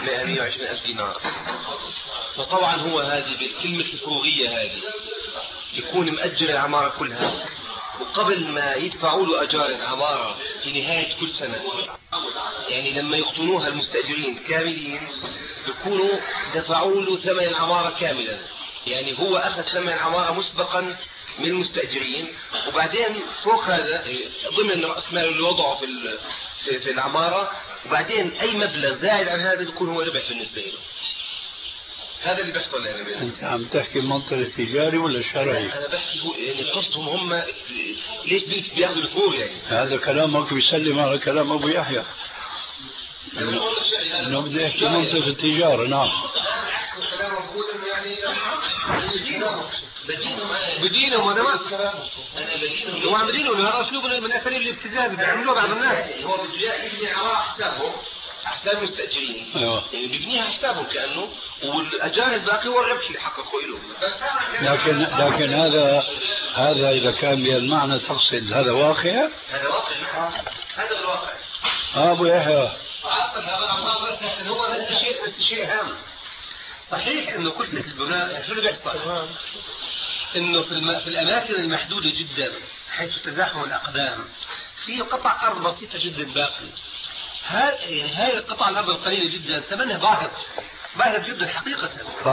120 ألف دينار. فطبعا هو هذه كلمة الفروغية هذه يكون مأجر العمارة كلها، وقبل ما يدفعوا له أجار العمارة في نهاية كل سنة، يعني لما يقطنوها المستأجرين كاملين بيكونوا دفعوا له ثمن العمارة كاملا، يعني هو أخذ ثمن العمارة مسبقا من المستأجرين، وبعدين فوق هذا ضمن رأس مال اللي وضعه في العمارة، وبعدين أي مبلغ زائد عن هذا يكون هو ربح بالنسبة له. هذا اللي بيحصل يعني. أنت عم تحكي المنطق التجاري ولا شرعي؟ أنا بحكي يعني قصدهم هم ليش بياخذوا الفور يعني. هذا كلامك بيسلم على كلام أبو يحيى إنه بدي أحكي منطق التجارة. نعم. بدينهم هذا ما هو عم بدينهم، هذا أسلوب من أساليب الابتزاز بيعملوه بعض الناس. هو يبني عمارة حسابهم أحساب المستأجرين، يعني بيبنيها حسابهم كأنه، والأجار الباقي هو الربح اللي حققوا له. لكن هذا إذا كان بالمعنى تقصد هذا واقع؟ هذا واقع. هذا الواقع. أبو يحيى. هو نفس الشيء هام. صحيح إنه كلفة البناء شو اللي بيحصل؟ إنه في الأماكن المحدودة جدا حيث تزاحم الأقدام في قطع أرض بسيطة جدا باقي. هاي القطع الأرض القليلة جدا ثمنها باهظ جدا حقيقة.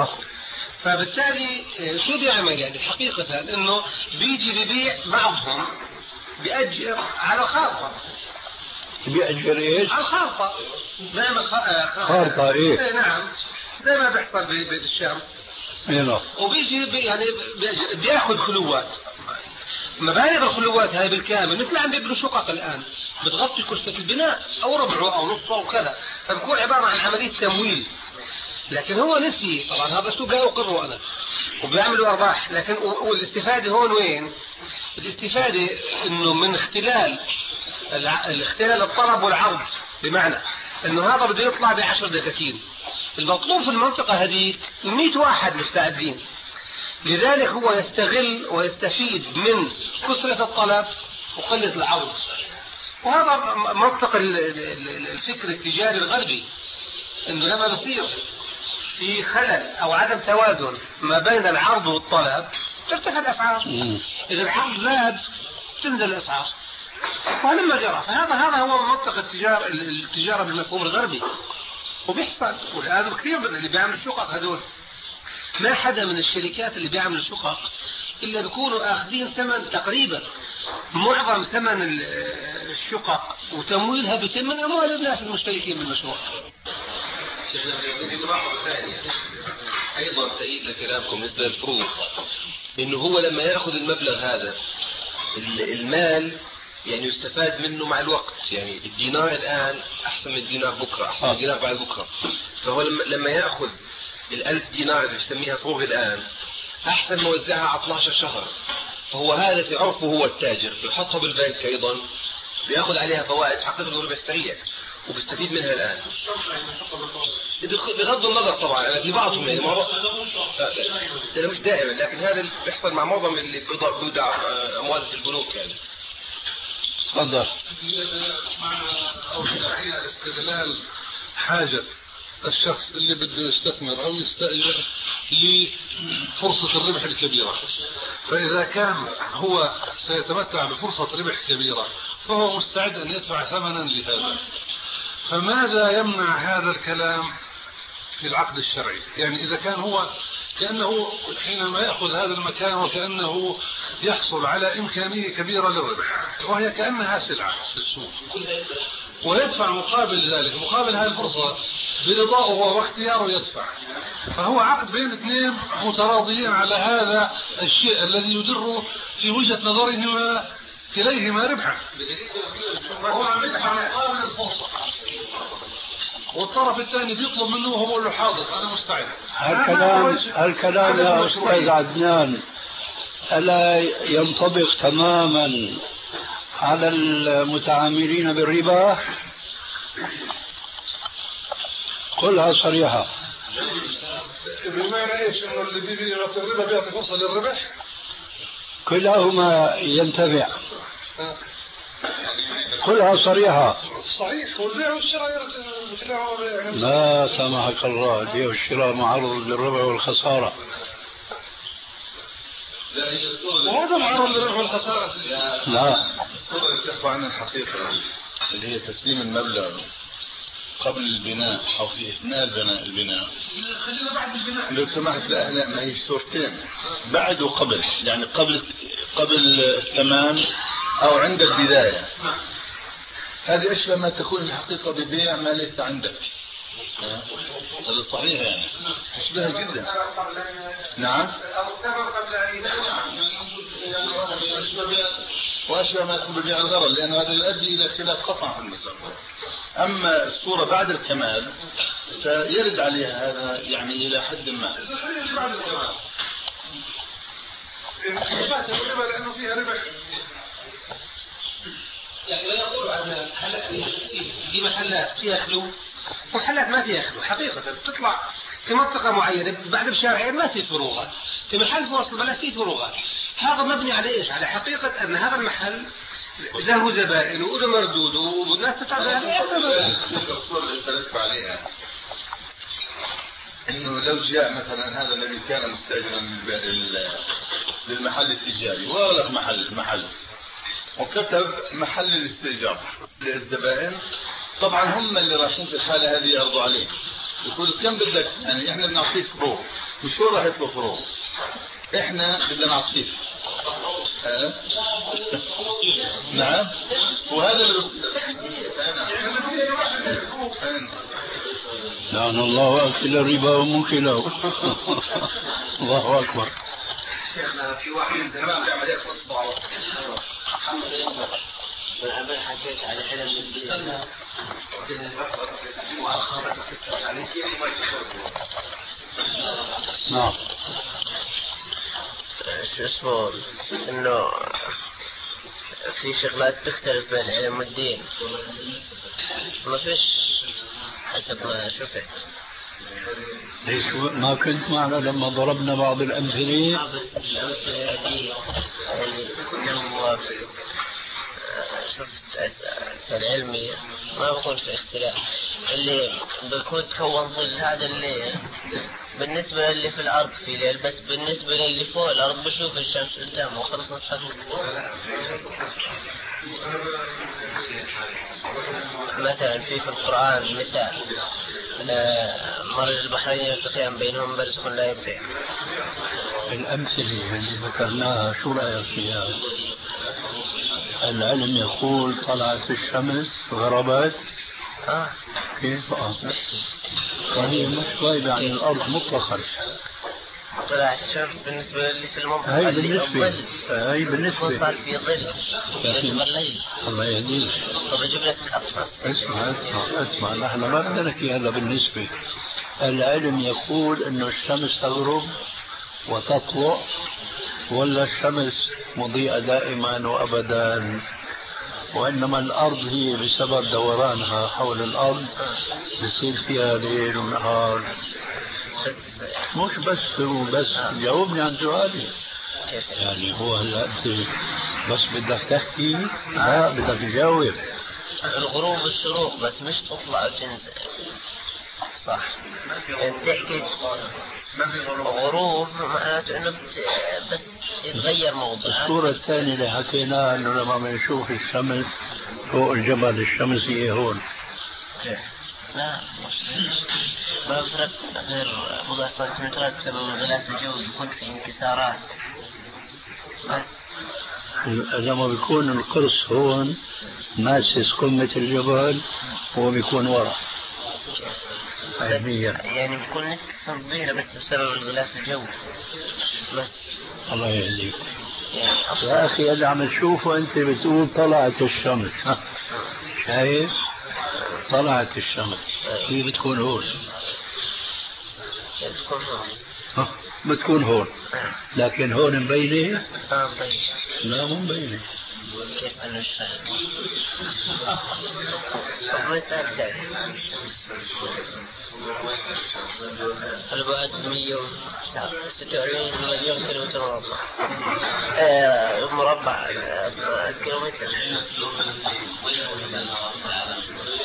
فبالتالي شو بيعمل يعني حقيقة إنه بيجي ببيع بعضهم بيأجر على خارطة. بيأجر إيش؟ على خارطة. بيعمل خارطة إيه؟ نعم. زي ما بيحصل بالشام. نعم. وبيجي يعني بياخذ خلوات. مبالغ الخلوات هاي بالكامل مثل عم بيبنوا شقق الآن بتغطي كلفة البناء أو ربعه أو نصه أو كذا، فبكون عبارة عن عملية تمويل. لكن هو نسي طبعا هذا أسلوب لا أقره أنا، وبيعملوا أرباح. لكن والاستفادة هون وين؟ الاستفادة إنه من اختلال الطلب والعرض، بمعنى إنه هذا بده يطلع ب10 دكاكين، المطلوب في المنطقة هذه 100 واحد مستعدين. لذلك هو يستغل ويستفيد من كثرة الطلب وقلة العرض. وهذا منطق الفكر التجاري الغربي، انه لما بصير في خلل او عدم توازن ما بين العرض والطلب ترتفع الاسعار. اذا العرض زاد تنزل الاسعار، وهذا ما جرى. فهذا هو منطق التجارة بالمفهوم الغربي، وبيحصل. والآن كثير اللي بيعمل شقق هذول ما حدا من الشركات اللي بيعملوا شقق إلا بيكونوا آخذين ثمن تقريبا معظم ثمن الشقق وتمويلها بيتم من أموال الناس المشتركين بالمشروع. أيضا تأييد لكلامكم بالنسبة للفروض، إنه هو لما يأخذ المبلغ هذا المال يعني يستفاد منه مع الوقت. يعني الدينار الآن أحسن من الدينار بكرة، أحسن من الدينار بعد بكرة. فهو لما يأخذ 1000 دينار اللي يسميها فروغ الآن أحسن ما وزعها على 12 شهر. فهو هذا في عرفه هو التاجر بيحطها بالبنك أيضا، بيأخذ عليها فوائد حقق له ربح سريع وبيستفيد منها الآن. بغض النظر طبعا أنا في بعضهم يعني ده مش دائما، لكن هذا اللي بيحصل مع معظم اللي بيودع أموال في البنوك يعني. تفضل. أو هي استغلال حاجة الشخص اللي بده يستثمر أو يستأجر لفرصة الربح الكبيرة. فإذا كان هو سيتمتع بفرصة ربح كبيرة فهو مستعد أن يدفع ثمنا لهذا. فماذا يمنع هذا الكلام في العقد الشرعي؟ يعني إذا كان هو كأنه حينما يأخذ هذا المكان وكأنه يحصل على إمكانية كبيرة للربح، وهي كأنها سلعة في السوق، ويدفع مقابل ذلك، مقابل هذه الفرصة برضاه واختياره يدفع. فهو عقد بين اثنين متراضيين على هذا الشيء الذي يدر في وجهة نظرهما كليهما ربحا. هو عم يدفع مقابل الفرصة، والطرف الثاني بيطلب منه وهو بيقول له حاضر أنا مستعد. هالكلام يا أستاذ عدنان ألا ينطبق تماما على المتعاملين بالربا؟ قلها صريحة. بمعنى ايش؟ انه اللي بيعطي الربا بيعطي فرصة للربح؟ كلاهما ينتفع. قلها صريحة. صحيح، والبيع والشراء ما سامحك الله، البيع والشراء معرض للربح والخسارة. وهذا معرض للربح والخسارة. لا، الصورة اللي بتحكوا عنها الحقيقة اللي هي تسليم المبلغ قبل البناء أو في أثناء البناء. خلينا بعد البناء. لو سمحت، لا ما هي صورتين، بعد وقبل، يعني قبل التمام أو عند البداية. هذه أشبه ما تكون الحقيقة ببيع ما ليس عندك. هذا صحيح، يعني تشبهها جدا. نعم. وأشبه ما يكون ببيع الغرر، لأن هذا يؤدي إلى خلاف قطع في المستقبل. أما الصورة بعد الكمال فيرد عليها هذا يعني إلى حد ما. لأنه فيها ربح. يعني لا يقول عن في محلات فيها خلو ومحلات ما فيها خلو. حقيقة بتطلع في منطقة معينة بعد الشارعين ما في فروغات، في محل في وسط البلد في فروغات. هذا مبني على إيش؟ على حقيقة أن هذا المحل له زبائن وله مردود والناس تتعب عليه. الصورة اللي اختلفت عليها إنه لو جاء مثلا هذا الذي كان مستأجرا للمحل التجاري وأغلق محل وكتب محل الاستئجار للزبائن، طبعا هم اللي رايحين في الحالة هذه يعرضوا عليه، يقول كم بدك، يعني احنا بنعطيك فروغ، مش هو راح يطلب فروغ، احنا بدنا نعطيك. نعم، وهذا لعن الله أكل الربا وموكله. الله أكبر. شيخنا في واحد من زمان بيعمل هيك اصبعه الحمد لله. انا حكيت على علم الدين نعم. شو اسمه انه في شغلات تختلف بين العلم والدين، ما فيش حسب ما شفت. ليش ما كنت معنا لما ضربنا بعض الأمثلة؟ بس الأمثلة دي يعني لو شفت أسئلة علمية ما بكون في اختلاف، اللي بكون تكون ظل هذا الليل بالنسبة للي في الأرض في ليل، بس بالنسبة للي فوق الأرض بشوف الشمس قدامه وخلصت حقك. مثلا في القرآن مثال مرج البحرين يلتقيان بينهم برزخ لا يبغي. الأمثلة اللي ذكرناها شو رأيك فيها؟ العلم يقول طلعت الشمس غربت. كيف؟ فهي مش غايبة عن الأرض مطلقا. طلعت شوف بالنسبة للي في المنطقة هاي بالنسبة صار في ظل يجب الليل. الله يهديك. طب أجيب لك أطفال. اسمع نحن ما بدنا نحكي هذا بالنسبة. العلم يقول إنه الشمس تغرب وتطلع ولا الشمس مضيئة دائما وأبدا، وإنما الأرض هي بسبب دورانها حول الأرض بصير فيها ليل ونهار. مش بس جاوبني عن سؤالي. يعني هو هلا أنت بس بدك تحكي؟ لا بدك تجاوب. الغروب والشروق بس مش تطلع وتنزل، صح؟ انت تحكي غروب معناته انه بس يتغير موضوع. الصورة الثانية اللي حكيناها انه لما بنشوف الشمس فوق الجبل الشمس هي هون. لا ما بفرق غير بضع سنتيمترات بسبب غلاف الجو، يكون في انكسارات بس. لما بيكون القرص هون ماسس قمة الجبل هو بيكون ورا يعني بيكون نكسر صغيرة بس بسبب الغلاف الجو بس. الله يهديك يا أخي. اللي عم تشوفه أنت بتقول طلعت الشمس، شايف؟ طلعت الشمس هي بتكون هون. بتكون هون لكن هون مبينة؟ لا مو مبينة. كيف أنا مش فاهم. مثال البعد 146 مليون كيلومتر مربع كيلومتر.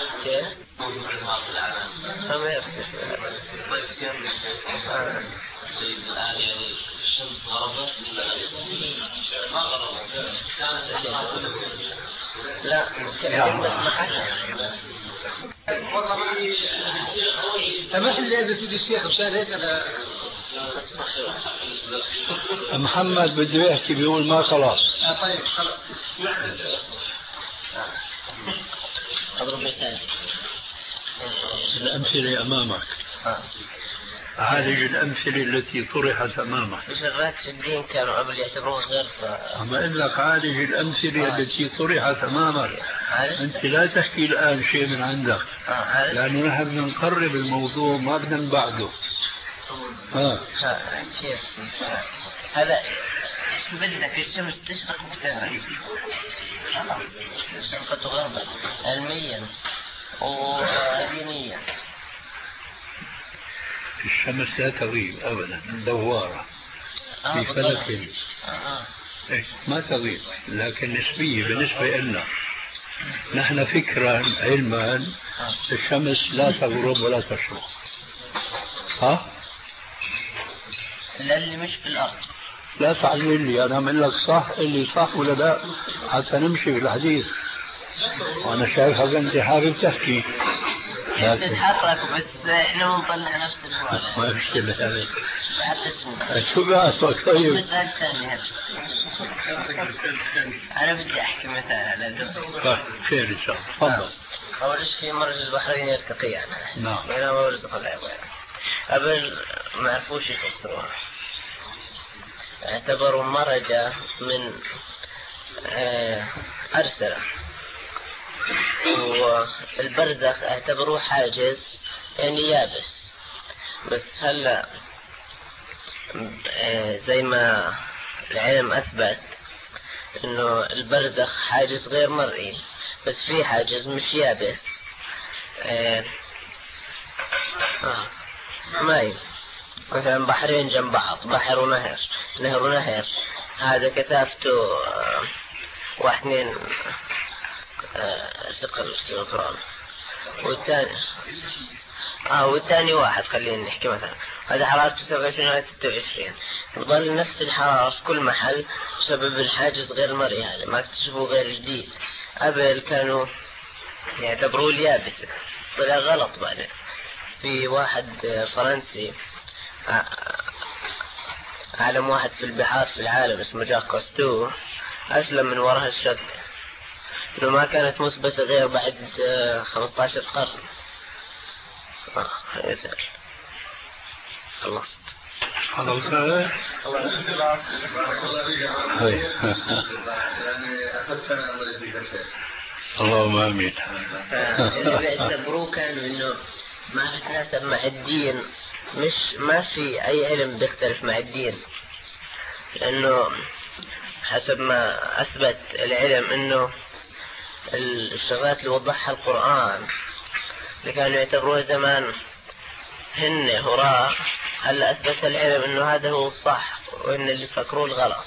كيف؟ الآن يعني الشمس غربت ما غربت لا سمح لي يا سيدي الشيخ مشان هيك انا محمد بده يحكي بيقول ما خلاص. طيب خلاص. اضرب مثال. الأمثلة أمامك. عالج الأمثلة التي طرحت أمامك. شرات الدين كانوا قبل يعتبروه غير أما أقول لك عالج الأمثلة التي طرحت أمامك. أنت لا تحكي الآن شيء من عندك لأنه نحن بدنا نقرب الموضوع ما بدنا نبعده. كيف هذا بدك الشمس تشرق وتغرب شرقت وغربت علميا ودينيا. الشمس لا تغيب أبدا دوارة في فلك ما تغيب لكن نسبية بالنسبة لنا نحن فكرا علما الشمس لا تغرب ولا تشرق. اللي مش في الأرض لا تعلل لي أنا من لك صح اللي صح ولا لا حتى نمشي في الحديث. وأنا شايفك أنت حابب تحكي تتحرك بس احنا بنطلع نفس الوعي. ما مشكلة هذه. شو بعرفك طيب؟ مثال ثاني أنا بدي أحكي مثال على طيب خير إن شاء الله تفضل. أول شيء في مرج البحرين يلتقيان. نعم. هنا مرزق العباد قبل ما عرفوش يفسروها اعتبروا مرجة من أرسلة والبرزخ اعتبروه حاجز يعني يابس. بس هلا زي ما العلم أثبت إنه البرزخ حاجز غير مرئي بس في حاجز مش يابس ماي مثلا بحرين جنب بعض بحر ونهر نهر ونهر هذا كثافته 1-2 ثقل كيلوغرام والثاني 1 خلينا نحكي مثلا هذا حرارته 27 وهذا 26 بضل نفس الحرارة في كل محل بسبب الحاجز غير المرئي. هذا ما اكتشفوه غير جديد. قبل كانوا يعتبروه اليابس طلع غلط. بعدين في واحد فرنسي أعلم واحد في البحار في العالم اسمه جاك كوستو أسلم من وراء الشك إنه ما كانت مثبتة غير بعد 15 قرن. يسأل خلصت خلصت اللهم آمين. اللي بيعتبروه كانوا إنه ما بتناسب مع الدين مش ما في أي علم بيختلف مع الدين لأنه حسب ما أثبت العلم إنه الشغلات اللي وضحها القرآن اللي كانوا يعتبروها زمان هن هراء هلا أثبت العلم إنه هذا هو الصح وإن اللي فكروه الغلط.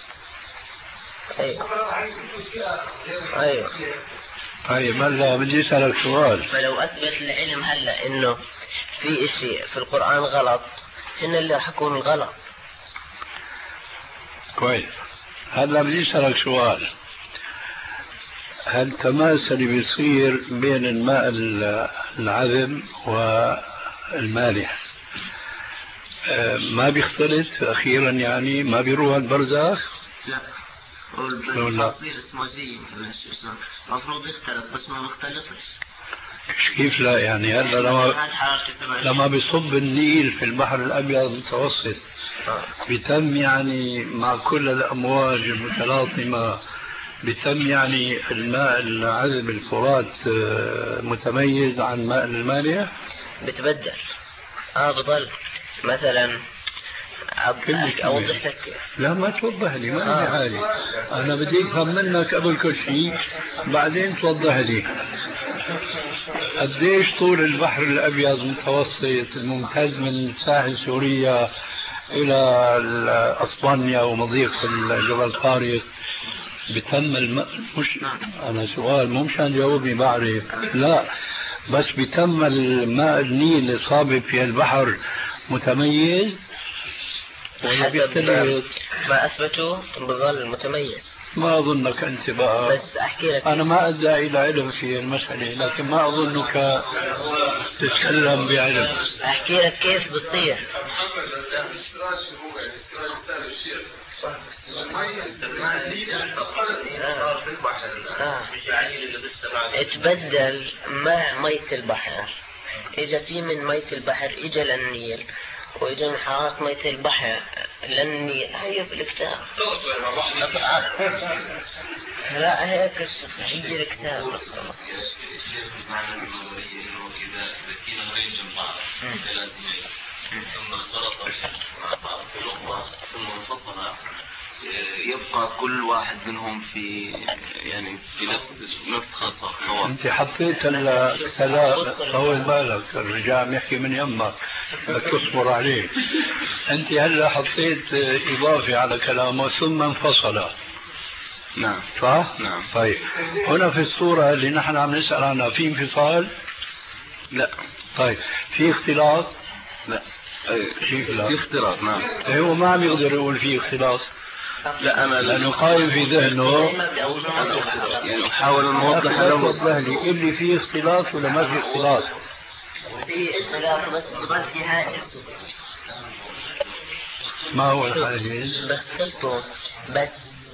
أيوة طيب هلا بدي أسألك سؤال. فلو أثبت العلم هلا إنه في شيء في القرآن غلط هن اللي راح يكون غلط. كويس. هلا بدي أسألك سؤال. هل التماس اللي بيصير بين الماء العذب والمالح ما بيختلط أخيرا يعني ما بيروح البرزخ؟ لا. والبصير اسمه زي المفروض يختلط بس ما مختلطش. كيف لا يعني هلا لما بيصب النيل في البحر الأبيض المتوسط بيتم يعني مع كل الأمواج المتلاطمة بيتم يعني الماء العذب الفرات متميز عن ماء المالح؟ بتبدل بضل مثلا أوضح لك. لا ما توضح لي ما لي حالي أنا بدي أفهم منك قبل كل شيء بعدين توضح لي قديش طول البحر الأبيض المتوسط الممتد من ساحل سوريا إلى أسبانيا ومضيق جبل طارق بتم الماء مش أنا سؤال مو مشان جاوبني بعرف لا بس بتم الماء النيل اللي صابب في البحر متميز حسب ما أثبتوا بظل متميز. ما أظنك أنت بقى، بس أحكي لك، أنا ما أدعي إلى علم في المسألة، لكن ما أظنك تتكلم بعلم. أحكي لك كيف بتصير. اتبدل مع مية البحر، اجا في من مية البحر اجا للنيل، واجا من حرارة مية البحر للنيل. هي في الكتاب. لا هيك هيجي الكتاب. ثم اختلط ثم انفصل، يبقى كل واحد منهم في نفس خطأ. انت حطيت هلا طول بالك، الرجال يحكي من يمك بدك تصبر عليه. انت هلا حطيت اضافه على كلامه ثم انفصل. نعم صح؟ نعم. طيب هنا في الصورة اللي نحن عم نسأل عنها في انفصال؟ لا. طيب في اختلاط؟ لا. في اختلاط. نعم. هو ما عم يقدر يقول في اختلاط. لا أنا لأنه قايم في ذهنه. يعني أحاول أن أوضح له اللي فيه اختلاط ولا ما في اختلاط؟ في اختلاط بس بضل في حاجز. ما هو الحاجز؟ بختلطوا بس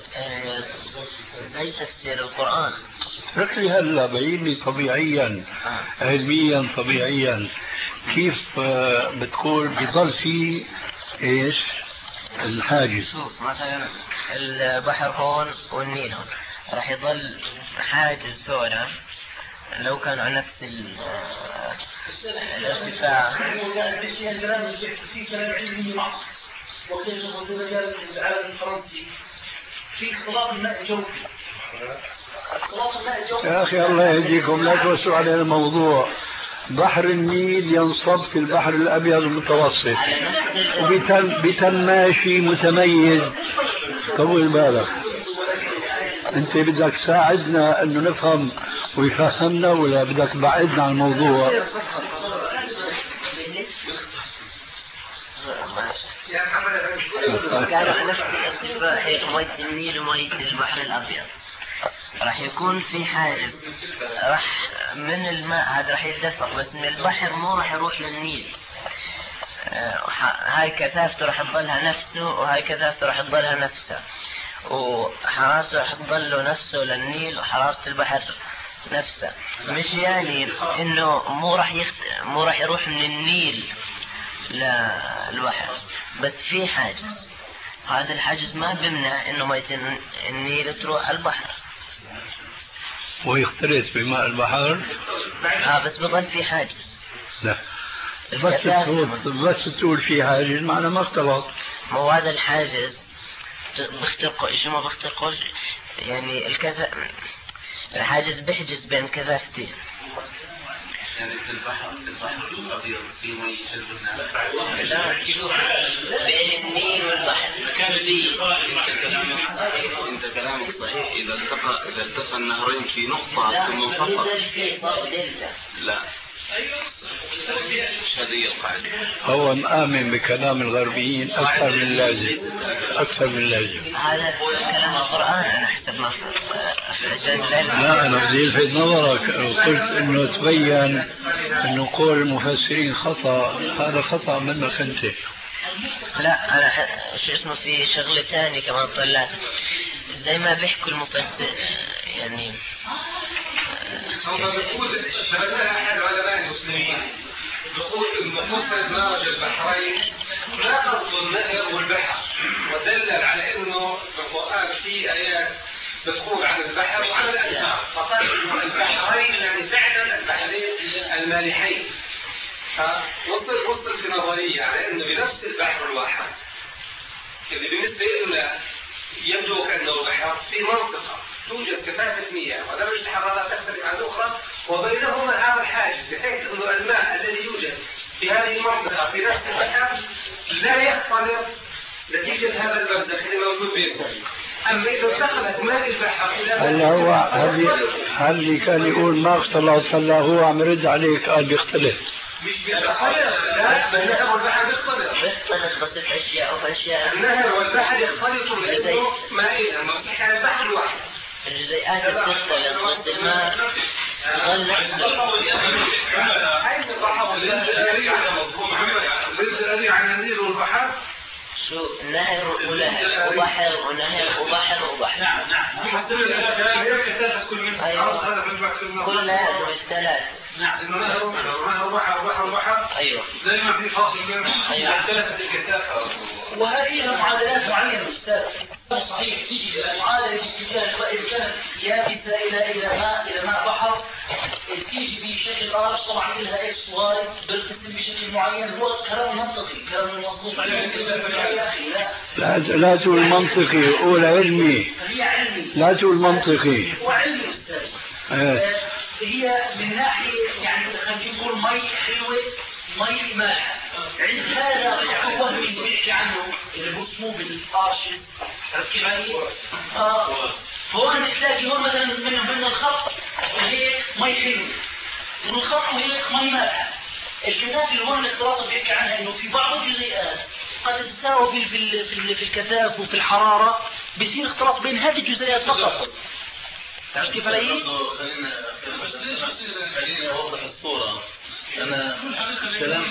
زي تفسير القرآن. اترك لي هلا بين لي طبيعيا علميا طبيعيا كيف بتقول بضل في ايش الحاجز؟ مثلا البحر هون والنيل هون راح يضل حاجز هنا لو كانوا على نفس الارتفاع. في كلام علمي وكيف في مجال العالم الفرنسي في اختلاط الماء الجوفي. يا أخي الله يهديكم لا توسعوا على الموضوع. بحر النيل ينصب في البحر الأبيض المتوسط وبتماشي متميز. طول بالك أنت بدك تساعدنا أنه نفهم ويفهمنا ولا بدك تبعدنا عن الموضوع؟ كانوا نفس الارتفاع مية النيل ومية البحر الأبيض راح يكون في حاجز، راح من الماء هذا راح يتدفق، بس من البحر مو راح يروح للنيل. هاي كثافته راح تضلها نفسه وهاي كثافته راح تضلها نفسها، وحرارته راح تضله نفسه للنيل وحرارة البحر نفسها. مش يعني انه مو راح يروح من النيل للبحر، بس في حاجز. هذا الحاجز ما بيمنع انه مية النيل تروح على البحر ويختلط بماء البحر. بس بضل في حاجز. لا بس تقول في حاجز معنى ما اختلط. مو هذا الحاجز بيخترقوا شو ما بيخترقوش، يعني الحاجز بيحجز بين كثافتين. يعني في البحر الأبيض في مي لا بين النيل والبحر كان انت كلامك صحيح. اذا التقى النهرين في نقطة ثم انفصل لا مش هذه القاعدة. هو مآمن بكلام الغربيين أكثر من اللازم، أكثر من اللازم. هذا كلام القرآن أنا حسب ما لا أنا بدي ألفت نظرك وقلت إنه تبين إنه قول المفسرين خطأ. هذا خطأ منك أنت. لا أنا شو اسمه في شغلة ثانية كمان طلعت زي ما بيحكوا المفسر يعني. هم بيقول أحد علماء المسلمين بيقول إن مفسر مرج البحرين ما قصد النهر والبحر، ودلل على إنه القرآن فيه آيات بتقول عن البحر وعن الأنهار، فقال إنه البحرين يعني فعلا البحرين المالحين. فوصل في نظرية على إنه بنفس البحر الواحد اللي بالنسبة له يبدو كأنه بحر في منطقة توجد كثافة مياه ودرجة حرارة تختلف عن الأخرى وبينهما هذا الحاجز، بحيث أن الماء الذي يوجد في هذه المنطقة في نفس البحر لا يختلط نتيجة هذا المبدأ اللي موجود بينهم. أما إذا دخلت ماء البحر هلا هو هل كان يقول ما اختلط، هلا هو عم يرد عليك قال بيختلط. مش لا النهر والبحر بيختلط بس اشياء واشياء. النهر والبحر يختلطوا لانه مائية مفتوح على البحر الواحد. الجزيئات بتختلط بس الماء يظل عن النيل والبحر. شو نهر ونهر وبحر ونهر وبحر وبحر. نعم حسب الكتاب كل من كل هذا بالثلاث. نعم نهر وبحر. ايوه دائما في فاصل بين ثلاثة الكتاب. وهذه معادلات معينة أستاذ. صحيح تيجي المعادلة اتجاه إذا كانت يابسة إلى ماء بحر تيجي بشكل آخر طبعا لها إكس واي بالقسم بشكل معين. هو كلام منطقي كلام مضبوط عليه. لا تقول منطقي قول علمي. هي علمي. لا تقول منطقي. هو علمي أستاذ. هي من ناحية يعني خلينا نقول مي حلوة مي مالحة. عند هذا الوهم اللي بيحكي عنه اللي هو اسمه بالارشد ركب عليه. فهون بتلاقي هون مثلا من الخط هيك مي حلوة من الخط هيك مي مالحة. الكثافة اللي هون الاختلاط بيحكي عنها انه في بعض الجزيئات قد تتساوى في الكثافة وفي الحرارة بيصير اختلاط بين هذه الجزيئات فقط. تعرف كيف علي؟ خليني اوضح الصورة. انا كلام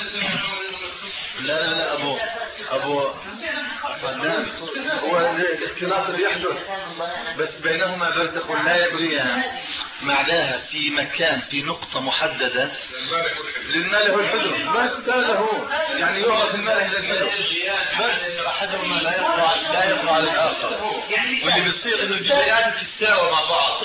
لا ابو فنان هو الاختلاط اللي يحدث بس بينهما برزخ لا يبغيها معناها في مكان في نقطة محددة للمالح والحلو بس هذا هو يعني يعرف المالح للحلو بس احدهما لا يقع على الاخر واللي بيصير انه الجزيئات بتتساوى مع بعض.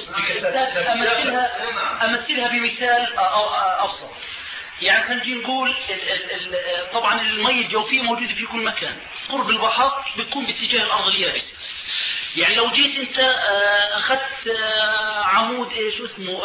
امثلها بمثال ابسط. يعني خلينا نقول طبعا المية الجوفية موجودة في كل مكان. قرب البحر بتكون باتجاه الأرض اليابسة. يعني لو جيت أنت أخذت عمود شو اسمه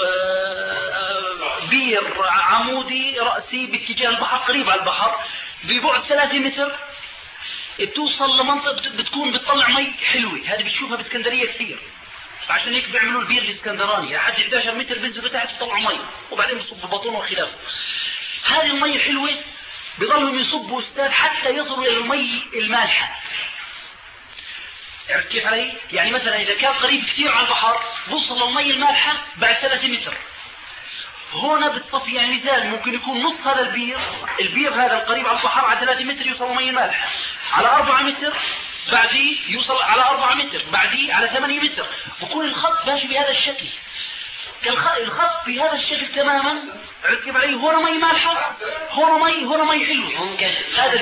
بير عمودي رأسي باتجاه البحر قريب على البحر ببعد 3 متر توصل لمنطقة بتكون بتطلع مي حلوة. هذه بتشوفها باسكندرية كثير. عشان هيك بيعملوا البير الاسكندراني لحد 11 متر بينزلوا تحت يطلعوا مي وبعدين بيصبوا بطون وخلافه. هذه المي الحلوة بيضلهم يصبوا أستاذ حتى يصلوا إلى المي المالحة. عرفت كيف علي؟ يعني مثلا إذا كان قريب كثير على البحر بوصل للمي المالحة بعد 3 متر. هنا بالصفي يعني مثال ممكن يكون نص هذا البير هذا القريب على البحر على 3 متر يوصل المي المالحة. على 4 متر بعديه يوصل على 4 متر بعديه على 8 متر. وكل الخط ماشي بهذا الشكل. الخط بهذا الشكل تماما. ركب عليه هون مي مالحة هون مي حلوة. ممكن هذا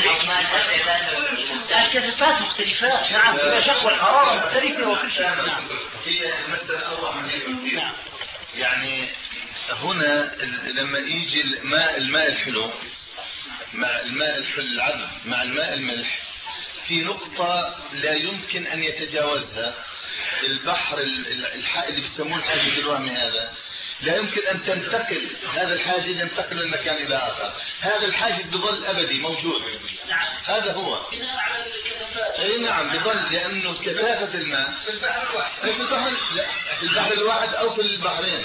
الكثافات مختلفات. نعم فيها شكوى الحرارة مختلفة وكل شيء. نعم هي المسألة أوضح من هيك. نعم يعني هنا لما يجي الماء الحلو مع الماء العذب مع الماء الملح في نقطة لا يمكن أن يتجاوزها البحر اللي بيسموه الحاجز الوهمي هذا لا يمكن أن تنتقل هذا الحاجز ينتقل من مكان إلى آخر. هذا الحاجز بظل أبدي موجود. هذا هو. أي نعم بظل لأنه كثافة الماء في البحر الواحد في البحر الواحد أو في البحرين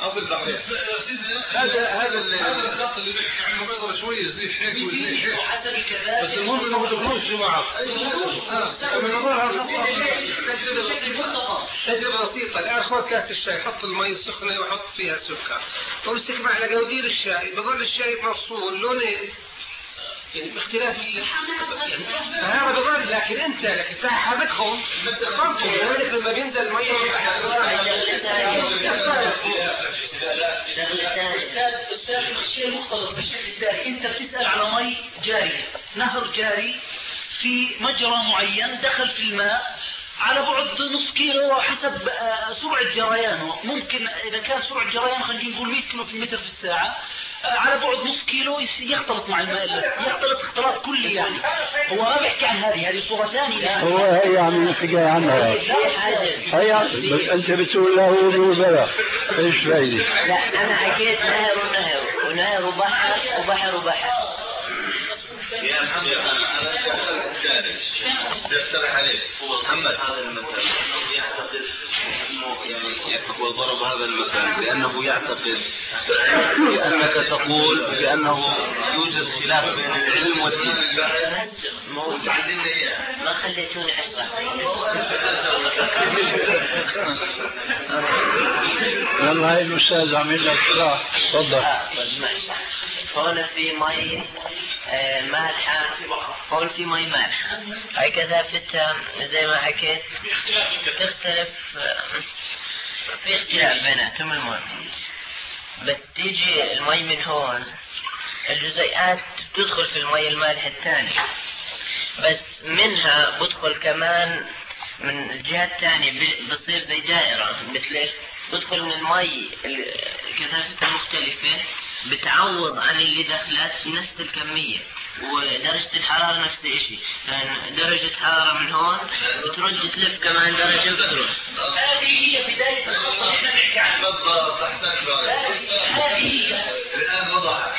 هذا الخط اللي بيحكي عنه بيضرب شويه يزيد هيك ويزيد هيك حسب الكذا بس المهم انه ما تدخلوش جماعه تجربة بسيطة. الآن خذ كاس الشاي حط المي سخنة وحط فيها سكر وامسك على قوادير الشاي بظل الشاي مفصول لونين يعني باختلاف يعني هذا بظل لكن انت لك حركهم ولذلك لما بينزل المي أستاذ الشيء مختلط بالشكل التالي. انت بتسأل على مي جارية نهر جاري في مجرى معين دخل في الماء على بعد نص كيلو حسب سرعة جريانه. ممكن إذا كان سرعة جريانه خلينا نقول 100 كيلو في المتر في الساعة على بعد نص كيلو يختلط مع الماء يختلط اختلاط كلي. يعني هو ما بيحكي عن هذه صورة ثانية. هو هي عم يحكي عنها هي بس أنت بتقول له بلا إيش فايدة؟ لا أنا حكيت نهر ونهر وبحر. يا محمد أنا بقترح عليك محمد هذا المثل يعتقد يعني هو ضرب هذا المثل لأنه يعتقد بأنك تقول بأنه يوجد خلاف بين العلم والدين. ما خليتوني أشرح. والله هاي الأستاذ عمل لك شرح. تفضل. هون في مي مالحة، هون في مي مالحة، هاي كثافتها زي ما حكيت تختلف، في اختلاف بيناتهم. المهم بس تيجي المي من هون الجزيئات تدخل في المي المالح الثاني، بس منها بدخل كمان من الجهة الثانية بصير زي دائرة، مثل بدخل من المي كثافتها مختلفة بتعوض عن اللي دخلت نفس الكمية، ودرجة الحرارة نفس الشيء. يعني درجة حرارة من هون بترد تلف كمان درجة وتروح. هذه هي بداية القصة اللي نحكي عنها. بالضبط أحسنت هذه هي الآن وضحت.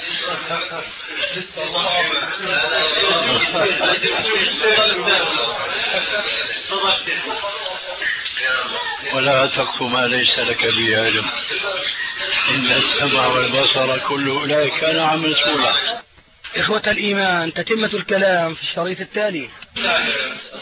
ولا تقف ما ليس لك به علم إن السمع والبصر كل أولئك كان عنه مسؤولا. إخوة الإيمان، تتمة الكلام في الشريط التالي.